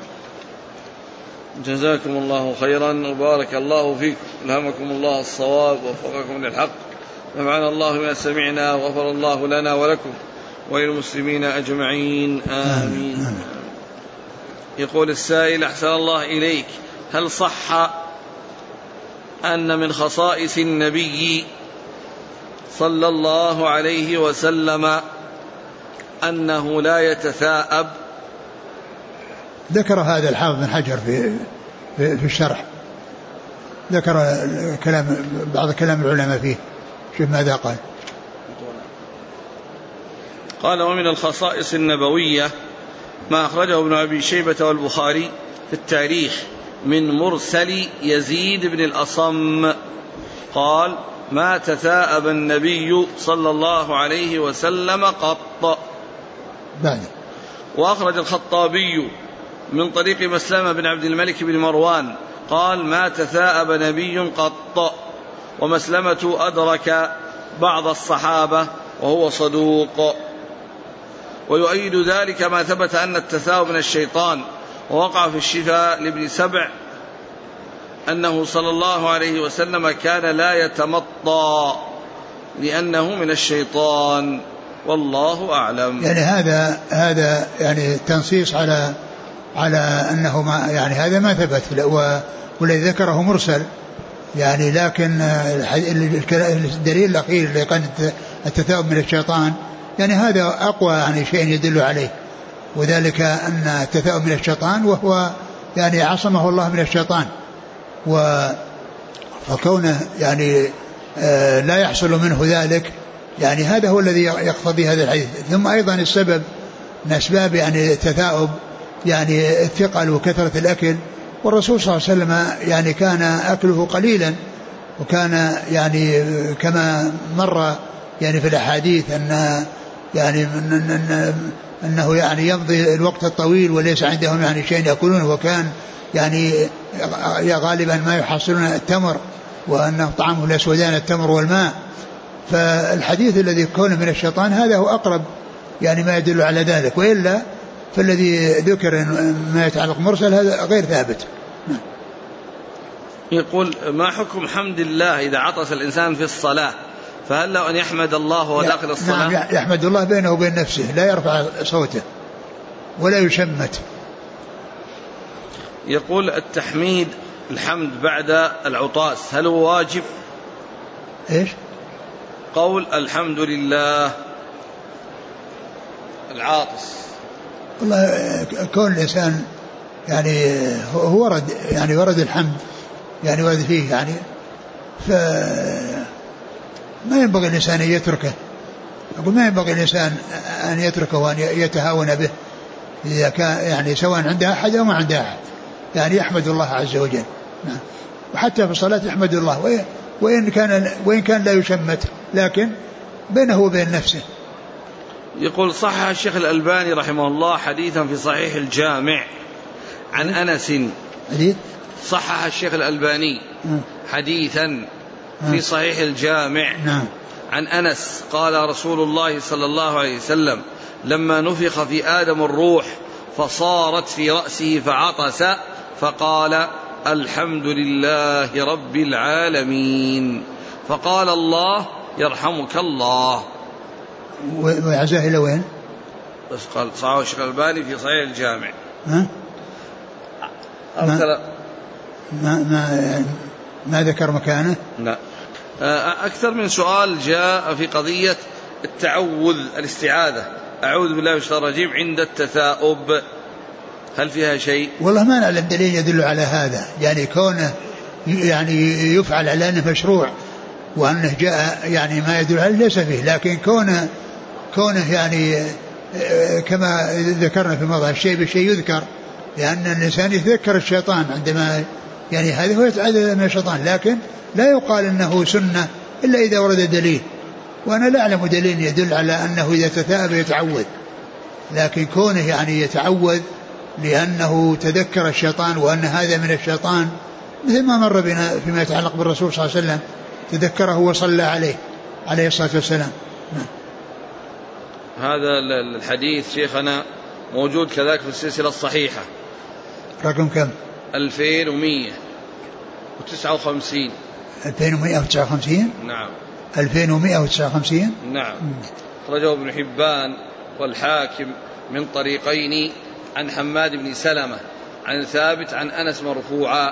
جزاكم الله خيرا وبارك الله فيكم، ألهمكم الله الصواب ووفقكم للحق، نفعنا الله ما سمعنا وغفر الله لنا ولكم وللمسلمين أجمعين، آمين. يقول السائل أحسن الله إليك، هل صح أن من خصائص النبي صلى الله عليه وسلم أنه لا يتثاءب؟ ذكر هذا الحافظ بن حجر في الشرح، ذكر بعض كلام العلماء فيه. شوف ماذا قال. قال: ومن الخصائص النبوية ما أخرجه ابن أبي شيبة والبخاري في التاريخ من مرسل يزيد بن الأصم قال: ما تثاءب النبي صلى الله عليه وسلم قط. بعد. وأخرج الخطابي من طريق مسلمة بن عبد الملك بن مروان قال: ما تثاءب نبي قط. ومسلمة أدرك بعض الصحابة وهو صدوق. ويؤيد ذلك ما ثبت أن التثاؤب من الشيطان، ووقع في الشفاء لابن سبع أنه صلى الله عليه وسلم كان لا يتمطى لأنه من الشيطان، والله أعلم. يعني هذا يعني تنصيص على أنه يعني هذا ما ثبت، والذي ذكره مرسل يعني. لكن الدليل الأخير اللي قال التثاؤب من الشيطان يعني هذا أقوى يعني شيء يدل عليه، وذلك أن التثاؤب من الشيطان وهو يعني عصمه الله من الشيطان، وكونه يعني لا يحصل منه ذلك يعني هذا هو الذي يقتضي هذا الحديث. ثم أيضا السبب من أسباب يعني التثاؤب يعني الثقل وكثرة الأكل، والرسول صلى الله عليه وسلم يعني كان أكله قليلا، وكان يعني كما مر يعني في الأحاديث أنه يعني يمضي الوقت الطويل وليس عندهم يعني شيء يأكلونه، وكان يعني غالبا ما يحصلون التمر، وأنه طعامه الأسودان التمر والماء. فالحديث الذي كونه من الشيطان هذا هو أقرب يعني ما يدل على ذلك، وإلا فالذي ذكر ما يتعلق مرسل هذا غير ثابت. يقول: ما حكم حمد الله إذا عطس الإنسان في الصلاة؟ فهل له أن يحمد الله وهو داخل الصلاة؟ نعم، يحمد الله بينه وبين نفسه، لا يرفع صوته ولا يشمت. يقول: التحميد الحمد بعد العطاس هل هو واجب؟ إيش؟ قول الحمد لله العاطس. والله كون الإنسان يعني هو ورد الحمد يعني ورد فيه يعني، فما ينبغي الإنسان أن يتركه. أقول ما ينبغي الإنسان أن يتركه وأن يتهاون به إذا كان يعني سواء عند أحد أو ما عند أحد، يعني يحمد الله عز وجل. وحتى في الصلاة يحمد الله وإن كان لا يشمت، لكن بينه وبين نفسه. يقول: صحح الشيخ الألباني رحمه الله حديثا في صحيح الجامع عن أنس. صحح الشيخ الألباني حديثا في صحيح الجامع عن أنس قال: رسول الله صلى الله عليه وسلم لما نفخ في آدم الروح فصارت في رأسه فعطس فقال: الحمد لله رب العالمين. فقال الله: يرحمك الله. وعزاه إلى وين؟ بس قال صححه الشيخ الألباني في صحيح الجامع. ما ذكر مكانه؟ لا. أكثر من سؤال جاء في قضية التعوذ، الاستعاذة، أعوذ بالله من الشيطان الرجيم عند التثاؤب، هل فيها شيء؟ والله ما نعلم دليل يدل على هذا، يعني كونه يعني يفعل على أنه مشروع وأنه جاء يعني ما يدل عليه ليس فيه، لكن كونه يعني كما ذكرنا في موضع الشيء بالشيء يذكر، لأن الإنسان يتذكر الشيطان عندما يعني هذا هو يتعاذ من الشيطان، لكن لا يقال أنه سنة إلا إذا ورد دليل، وأنا لا أعلم دليل يدل على أنه إذا تثاءب يتعوذ، لكن كونه يعني يتعوذ لأنه تذكر الشيطان وأن هذا من الشيطان، مثل ما مر بنا فيما يتعلق بالرسول صلى الله عليه وسلم تذكره وصلى عليه الصلاة والسلام. هذا الحديث شيخنا موجود كذلك في السلسلة الصحيحة رقم كم؟ 2159. 2159. نعم 2159. نعم. أخرجه ابن حبان والحاكم من طريقين عن حماد بن سلمة عن ثابت عن أنس مرفوعا.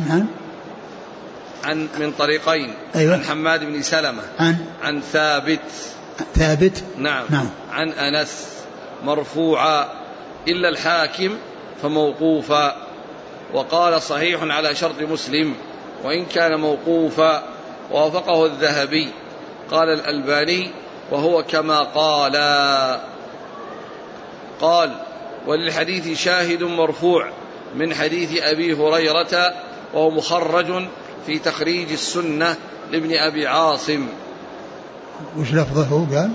عن من طريقين. أيوة. عن حماد بن سلمة عن ثابت. نعم. عن أنس مرفوعا إلا الحاكم فموقوفا، وقال صحيح على شرط مسلم وإن كان موقوفا، ووافقه الذهبي. قال الألباني وهو كما قال وللحديث شاهد مرفوع من حديث أبي هريرة وهو مخرج في تخريج السنة لابن أبي عاصم. وش لفظه قال؟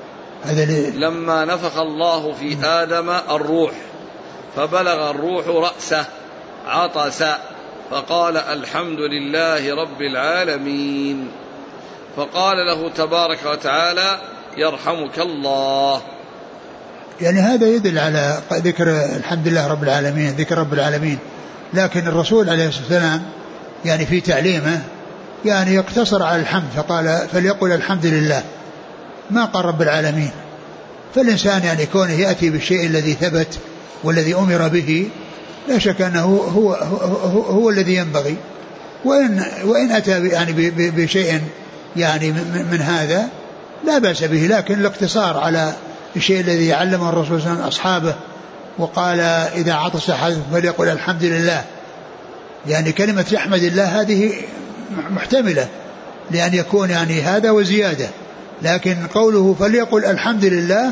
لما نفخ الله في آدم الروح فبلغ الروح رأسه عطس فقال الحمد لله رب العالمين، فقال له تبارك وتعالى يرحمك الله. يعني هذا يدل على ذكر الحمد لله رب العالمين، ذكر رب العالمين. لكن الرسول عليه الصلاة والسلام يعني في تعليمه يعني يقتصر على الحمد، فقال فليقل الحمد لله، ما قال رب العالمين. فالإنسان يعني كونه يأتي بالشيء الذي ثبت والذي أمر به لا شك أنه هو الذي ينبغي، وإن أتى يعني بشيء يعني من هذا لا بأس به. لكن الاقتصار على الشيء الذي علمه الرسول صلى الله عليه وسلم أصحابه وقال إذا عطس أحدكم فليقل الحمد لله، يعني كلمة يحمد الله هذه محتملة لأن يكون يعني هذا وزيادة، لكن قوله فليقل الحمد لله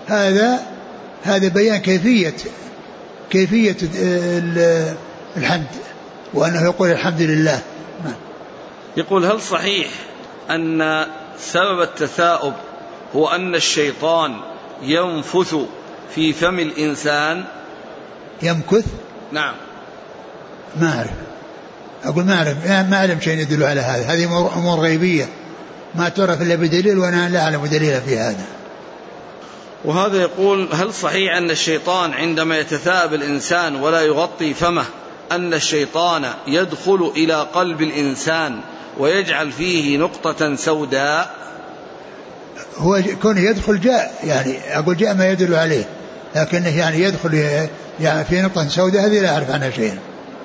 هذا بيان كيفية الحمد، وأنه يقول الحمد لله. يقول هل صحيح أن سبب التثاؤب هو أن الشيطان ينفث في فم الإنسان؟ يمكث؟ نعم. ما أعرف، أقول ما أعلم شيء يدل على هذا، هذه أمور غيبية ما تعرف إلا بدليل، وأنا لا أعلم دليلا في هذا. وهذا يقول هل صحيح أن الشيطان عندما يتثاءب الإنسان ولا يغطي فمه أن الشيطان يدخل إلى قلب الإنسان ويجعل فيه نقطة سوداء؟ هو كونه يدخل جاء، يعني أقول جاء ما يدل عليه، لكنه يعني يدخل يعني في نقطة سوداء هذه لا أعرف عنها شيئا.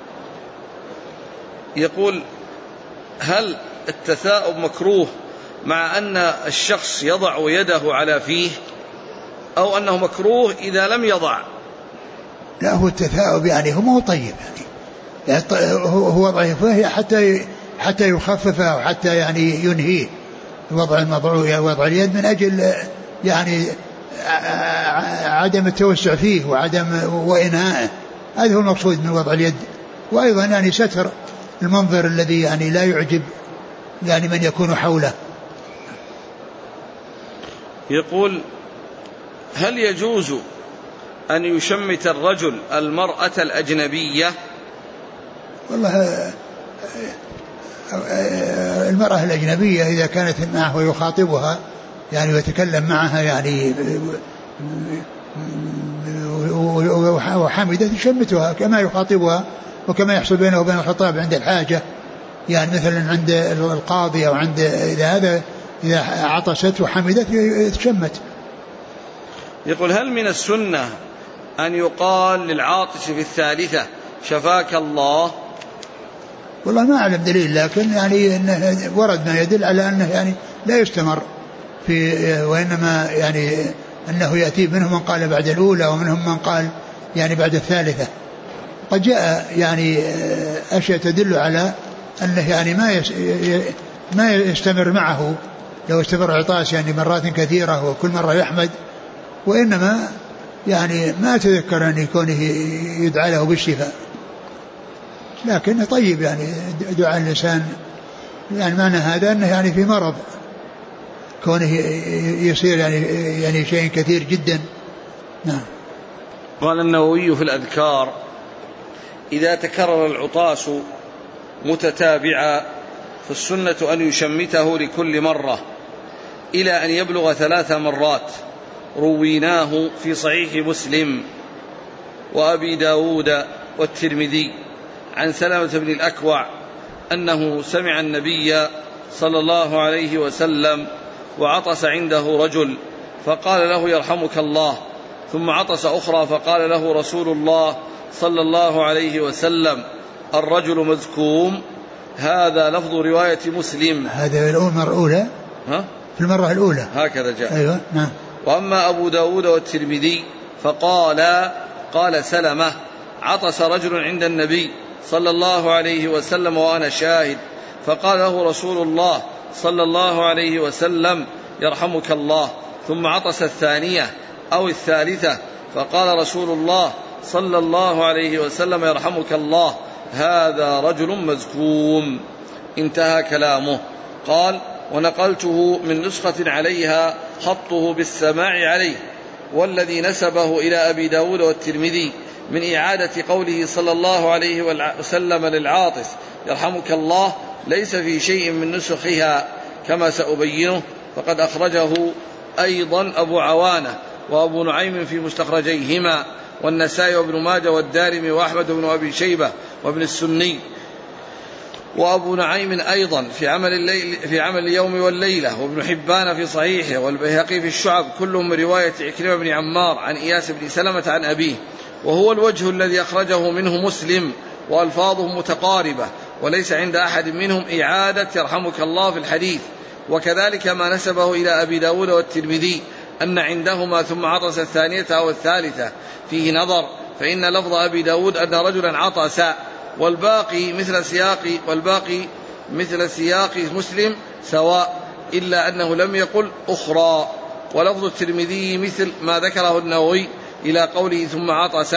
يقول هل التثاؤب مكروه مع أن الشخص يضع يده على فيه، أو أنه مكروه إذا لم يضع؟ لا، هو التثاؤب يعني هو طيب، يعني هو ضعيف حتى يخففه وحتى يعني ينهيه، وضع المضعوف وضع اليد من أجل يعني عدم التوسع فيه وإنهائه، هذا هو المقصود من وضع اليد. وأيضا يعني ستر المنظر الذي يعني لا يعجب يعني من يكون حوله. يقول هل يجوز أن يشمت الرجل المرأة الأجنبية؟ والله المرأة الأجنبية إذا كانت معه ويخاطبها يعني ويتكلم معها يعني وحامدة يشمتها كما يخاطبها، وكما يحصل بينه وبين الخطاب عند الحاجة، يعني مثلا عند القاضي أو عند إذا عطست وحمدت يتشمت. يقول هل من السنة أن يقال للعاطس في الثالثة شفاك الله؟ والله ما أعلم دليل، لكن يعني إنه ورد ما يدل على أنه يعني لا يستمر في، وإنما يعني أنه يأتي منهم من قال بعد الأولى ومنهم من قال يعني بعد الثالثة. قد جاء يعني أشياء تدل على أنه يعني ما يستمر معه لو استمر عطاس يعني مرات كثيرة وكل مرة يحمد، وإنما يعني ما أتذكر أن يكون يدعى له بالشفاء. لكن طيب يعني دعاء الإنسان يعني معنى هذا أنه يعني في مرض كونه يصير يعني شيء كثير جدا. نعم. قال النووي في الأذكار إذا تكرر العطاس متتابعا فالسنة أن يشمته لكل مرة إلى أن يبلغ 3 مرات، رويناه في صحيح مسلم. وأبي داود والترمذي عن سلمة بن الأكوع أنه سمع النبي صلى الله عليه وسلم وعطس عنده رجل فقال له يرحمك الله، ثم عطس أخرى فقال له رسول الله صلى الله عليه وسلم الرجل مزكوم. هذا لفظ رواية مسلم. هذا المرة الأولى في المرة الأولى هكذا جاء. أيوة نعم. وأما أبو داود والترمذي قال سلمة عطس رجل عند النبي صلى الله عليه وسلم وأنا شاهد، فقال له رسول الله صلى الله عليه وسلم يرحمك الله، ثم عطس الثانية أو الثالثة فقال رسول الله صلى الله عليه وسلم يرحمك الله هذا رجل مزكوم. انتهى كلامه. قال ونقلته من نسخة عليها خطه بالسماع عليه، والذي نسبه إلى أبي داود والترمذي من إعادة قوله صلى الله عليه وسلم للعاطس يرحمك الله ليس في شيء من نسخها كما سأبينه، فقد أخرجه أيضا أبو عوانة وأبو نعيم في مستخرجيهما، والنسائي وابن ماجه والدارمي وأحمد بن أبي شيبة وابن السني، وأبو نعيم أيضا في عمل اليوم والليلة، وابن حبان في صحيحه، والبيهقي في الشعب، كلهم من رواية عكرمة بن عمار عن إياس بن سلمة عن أبيه، وهو الوجه الذي أخرجه منه مسلم وألفاظه متقاربة، وليس عند أحد منهم إعادة يرحمك الله في الحديث. وكذلك ما نسبه إلى أبي داود والترمذي أن عندهما ثم عطس الثانية أو الثالثة فيه نظر، فإن لفظ أبي داود أن رجلا عطس والباقي مثل سياق مسلم سواء، إلا أنه لم يقل أخرى. ولفظ الترمذي مثل ما ذكره النووي إلى قوله ثم عطس،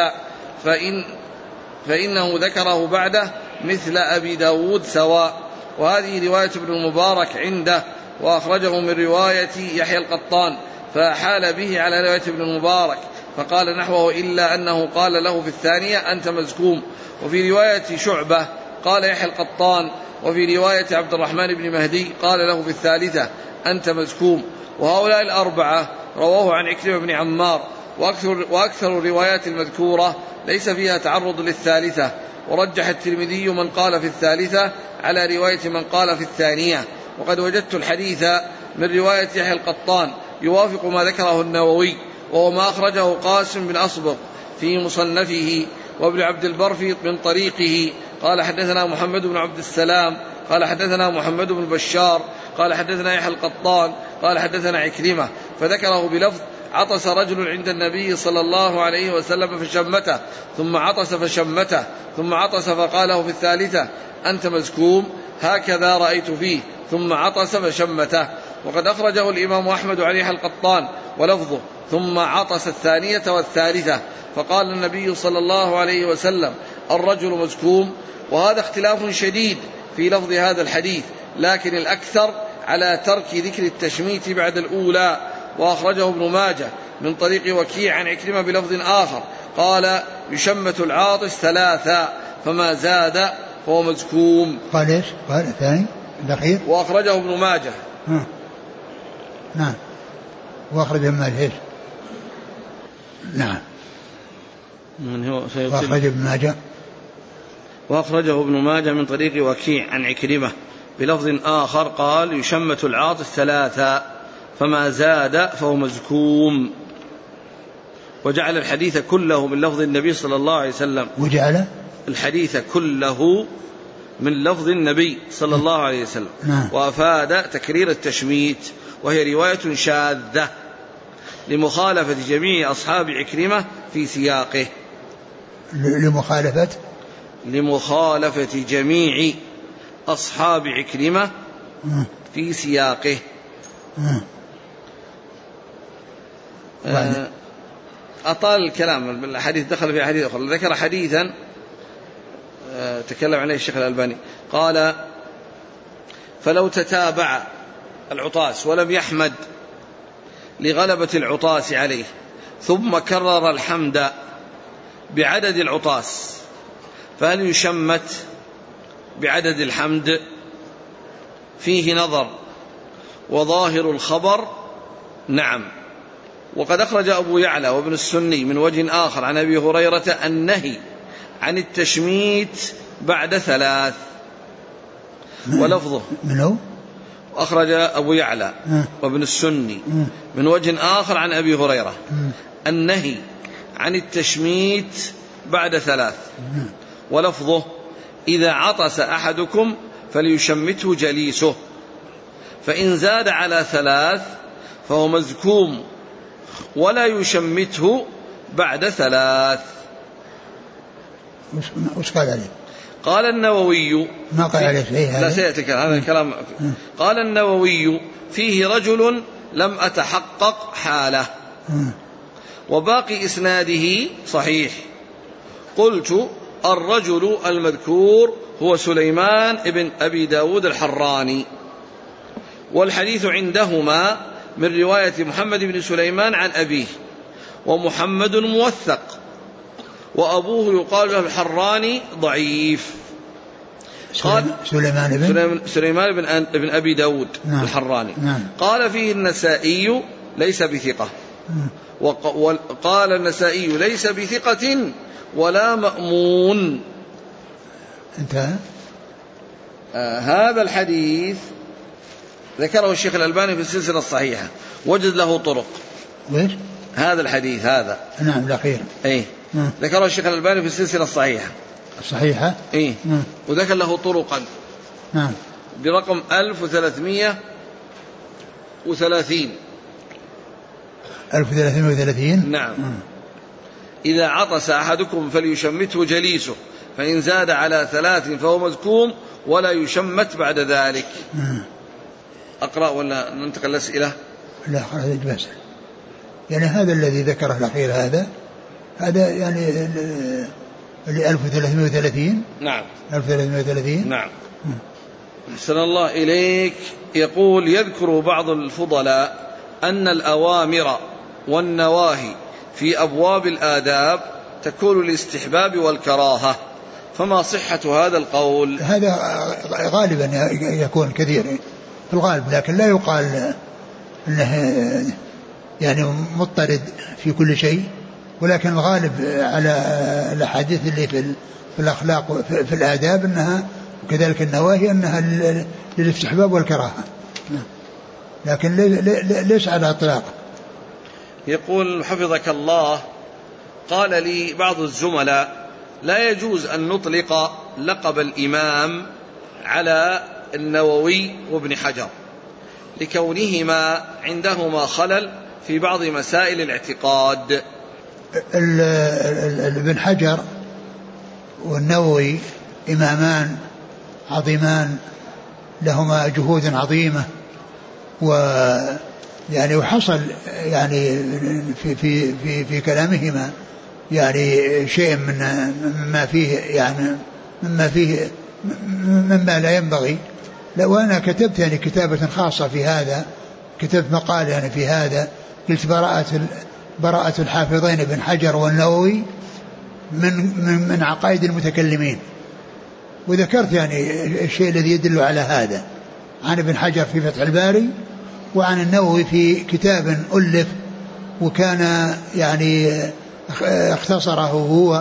فإنه ذكره بعده مثل أبي داود سواء. وهذه رواية ابن المبارك عنده، وأخرجه من رواية يحيى القطان فحال به على رواية ابن المبارك فقال نحوه، إلا أنه قال له في الثانية أنت مزكوم. وفي رواية شعبة قال يحيى القطان، وفي رواية عبد الرحمن بن مهدي قال له في الثالثة أنت مزكوم. وهؤلاء الأربعة رواه عن عكرمة بن عمار، وأكثر الروايات المذكورة ليس فيها تعرض للثالثة، ورجح الترمذي من قال في الثالثة على رواية من قال في الثانية. وقد وجدت الحديث من رواية يحيى القطان يوافق ما ذكره النووي، وهو ما أخرجه قاسم بن أصبغ في مصنفه، وابن عبد البر من طريقه قال حدثنا محمد بن عبد السلام قال حدثنا محمد بن بشار قال حدثنا يحيى القطان قال حدثنا عكرمة، فذكره بلفظ عطس رجل عند النبي صلى الله عليه وسلم فشمته، ثم عطس فشمته، ثم عطس فقاله في الثالثة أنت مزكوم، هكذا رأيت فيه، ثم عطس فشمته. وقد أخرجه الإمام أحمد عن يحيى القطان ولفظه ثم عطس الثانية والثالثة، فقال النبي صلى الله عليه وسلم الرجل مزكوم. وهذا اختلاف شديد في لفظ هذا الحديث، لكن الأكثر على ترك ذكر التشميت بعد الأولى. وأخرجه ابن ماجه من طريق وكيع عن عكرمة بلفظ آخر قال يشمت العاطس ثلاثا فما زاد فهو مزكوم. قال إيش؟ قال الثاني الأخير. وأخرجه ابن ماجه. نعم. وأخرجه ابن ماجه. نعم. وأخرجه ابن ماجه من طريق وكيع عن عكرمة بلفظ آخر قال يشمت العاطس ثلاثا فما زاد فهو مزكوم. وجعل الحديث كله من لفظ النبي صلى الله عليه وسلم، وجعل الحديث كله من لفظ النبي صلى الله عليه وسلم. وأفاد تكرير التشميت، وهي رواية شاذة لمخالفة جميع أصحاب عكرمة في سياقه. لمخالفة جميع أصحاب عكرمة في سياقه. أطال الكلام، الحديث دخل في حديث أخر. ذكر حديثا تكلم عليه الشيخ الألباني قال فلو تتابع العطاس ولم يحمد لغلبة العطاس عليه ثم كرر الحمد بعدد العطاس فهل يشمت بعدد الحمد؟ فيه نظر، وظاهر الخبر نعم، وقد أخرج أبو يعلى وابن السني من وجه آخر عن أبي هريرة النهي عن التشميت بعد 3. ولفظه منه أخرج أبو يعلى وابن السني من وجه آخر عن أبي هريرة النهي عن التشميت بعد 3. ولفظه إذا عطس أحدكم فليشمته جليسه، فإن زاد على 3 فهو مزكوم ولا يشمته بعد 3. وش قال عليه؟ قال النووي ما قال عليه شيء هذا؟ لا سيأتي هذا الكلام. قال النووي فيه رجل لم أتحقق حاله، وباقي إسناده صحيح. قلت الرجل المذكور هو سليمان ابن أبي داود الحراني، والحديث عندهما من رواية محمد بن سليمان عن أبيه، ومحمد موثق، وأبوه يقال له الحراني ضعيف. قال سليمان بن أبي داود الحراني. قال فيه النسائي ليس بثقة، وقال النسائي ليس بثقة ولا مأمون. انتهى. هذا الحديث ذكره الشيخ الألباني في السلسلة الصحيحة، وجد له طرق. ويش؟ هذا الحديث هذا نعم الأخير ذكره الشيخ الألباني في السلسلة الصحيحة وذكر له طرقا برقم 1330. 1330. نعم. إذا عطس أحدكم فليشمته جليسه، فإن زاد على 3 فهو مزكوم ولا يشمت بعد ذلك. أقرأ ولا ننتقل الأسئلة؟ لا خلاص بس. يعني هذا الذي ذكره الأخير هذا يعني اللي 1330. نعم 1330. نعم. أحسن الله إليك. يقول يذكر بعض الفضلاء أن الأوامر والنواهي في أبواب الآداب تكون الاستحباب والكراهة، فما صحة هذا القول؟ هذا غالبا يكون كثير في الغالب، لكن لا يقال أنه يعني مضطرد في كل شيء، ولكن الغالب على الأحاديث اللي في الأخلاق في الآداب أنها وكذلك النواهي أنها للاستحباب والكراهة، لكن ليس على إطلاق. يقول حفظك الله قال لي بعض الزملاء لا يجوز أن نطلق لقب الإمام على النووي وابن حجر لكونهما عندهما خلل في بعض مسائل الاعتقاد. ابن حجر والنووي إمامان عظيمان لهما جهود عظيمة، ويعني وحصل يعني في كلامهما يعني شيء مما فيه يعني مما لا ينبغي. وأنا كتبت يعني كتابة خاصة في هذا، كتبت مقال يعني في هذا، قلت براءة الحافظين ابن حجر والنووي من عقائد المتكلمين، وذكرت يعني الشيء الذي يدل على هذا عن ابن حجر في فتح الباري، وعن النووي في كتاب ألف وكان يعني اختصره هو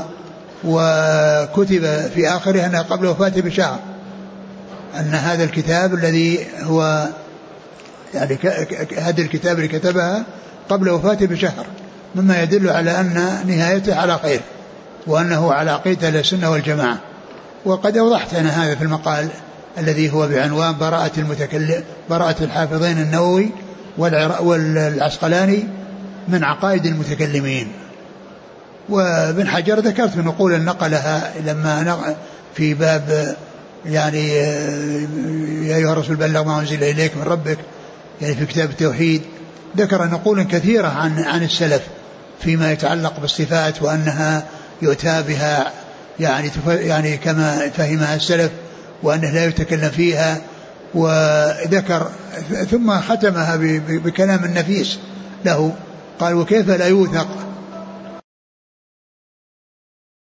وكتب في آخره أنه قبل وفاته بشهر، أن هذا الكتاب الذي هو يعني هذا الكتاب اللي كتبها قبل وفاته بشهر، مما يدل على أن نهايته على خير وأنه على عقيدة السنة والجماعة. وقد أوضحت أنا هذا في المقال الذي هو بعنوان براءة الحافظين النووي والعسقلاني من عقائد المتكلمين. وابن حجر ذكرت نقول نقلها لما في باب يعني يا أيها الرسول بلغ ما أنزل إليك من ربك، يعني في كتاب التوحيد ذكر نقول كثيرة عن السلف فيما يتعلق بالصفات، وأنها يؤتى بها يعني كما فهمها السلف، وأنه لا يتكلم فيها. وذكر ثم ختمها بكلام النفيس له، قال وكيف لا يوثق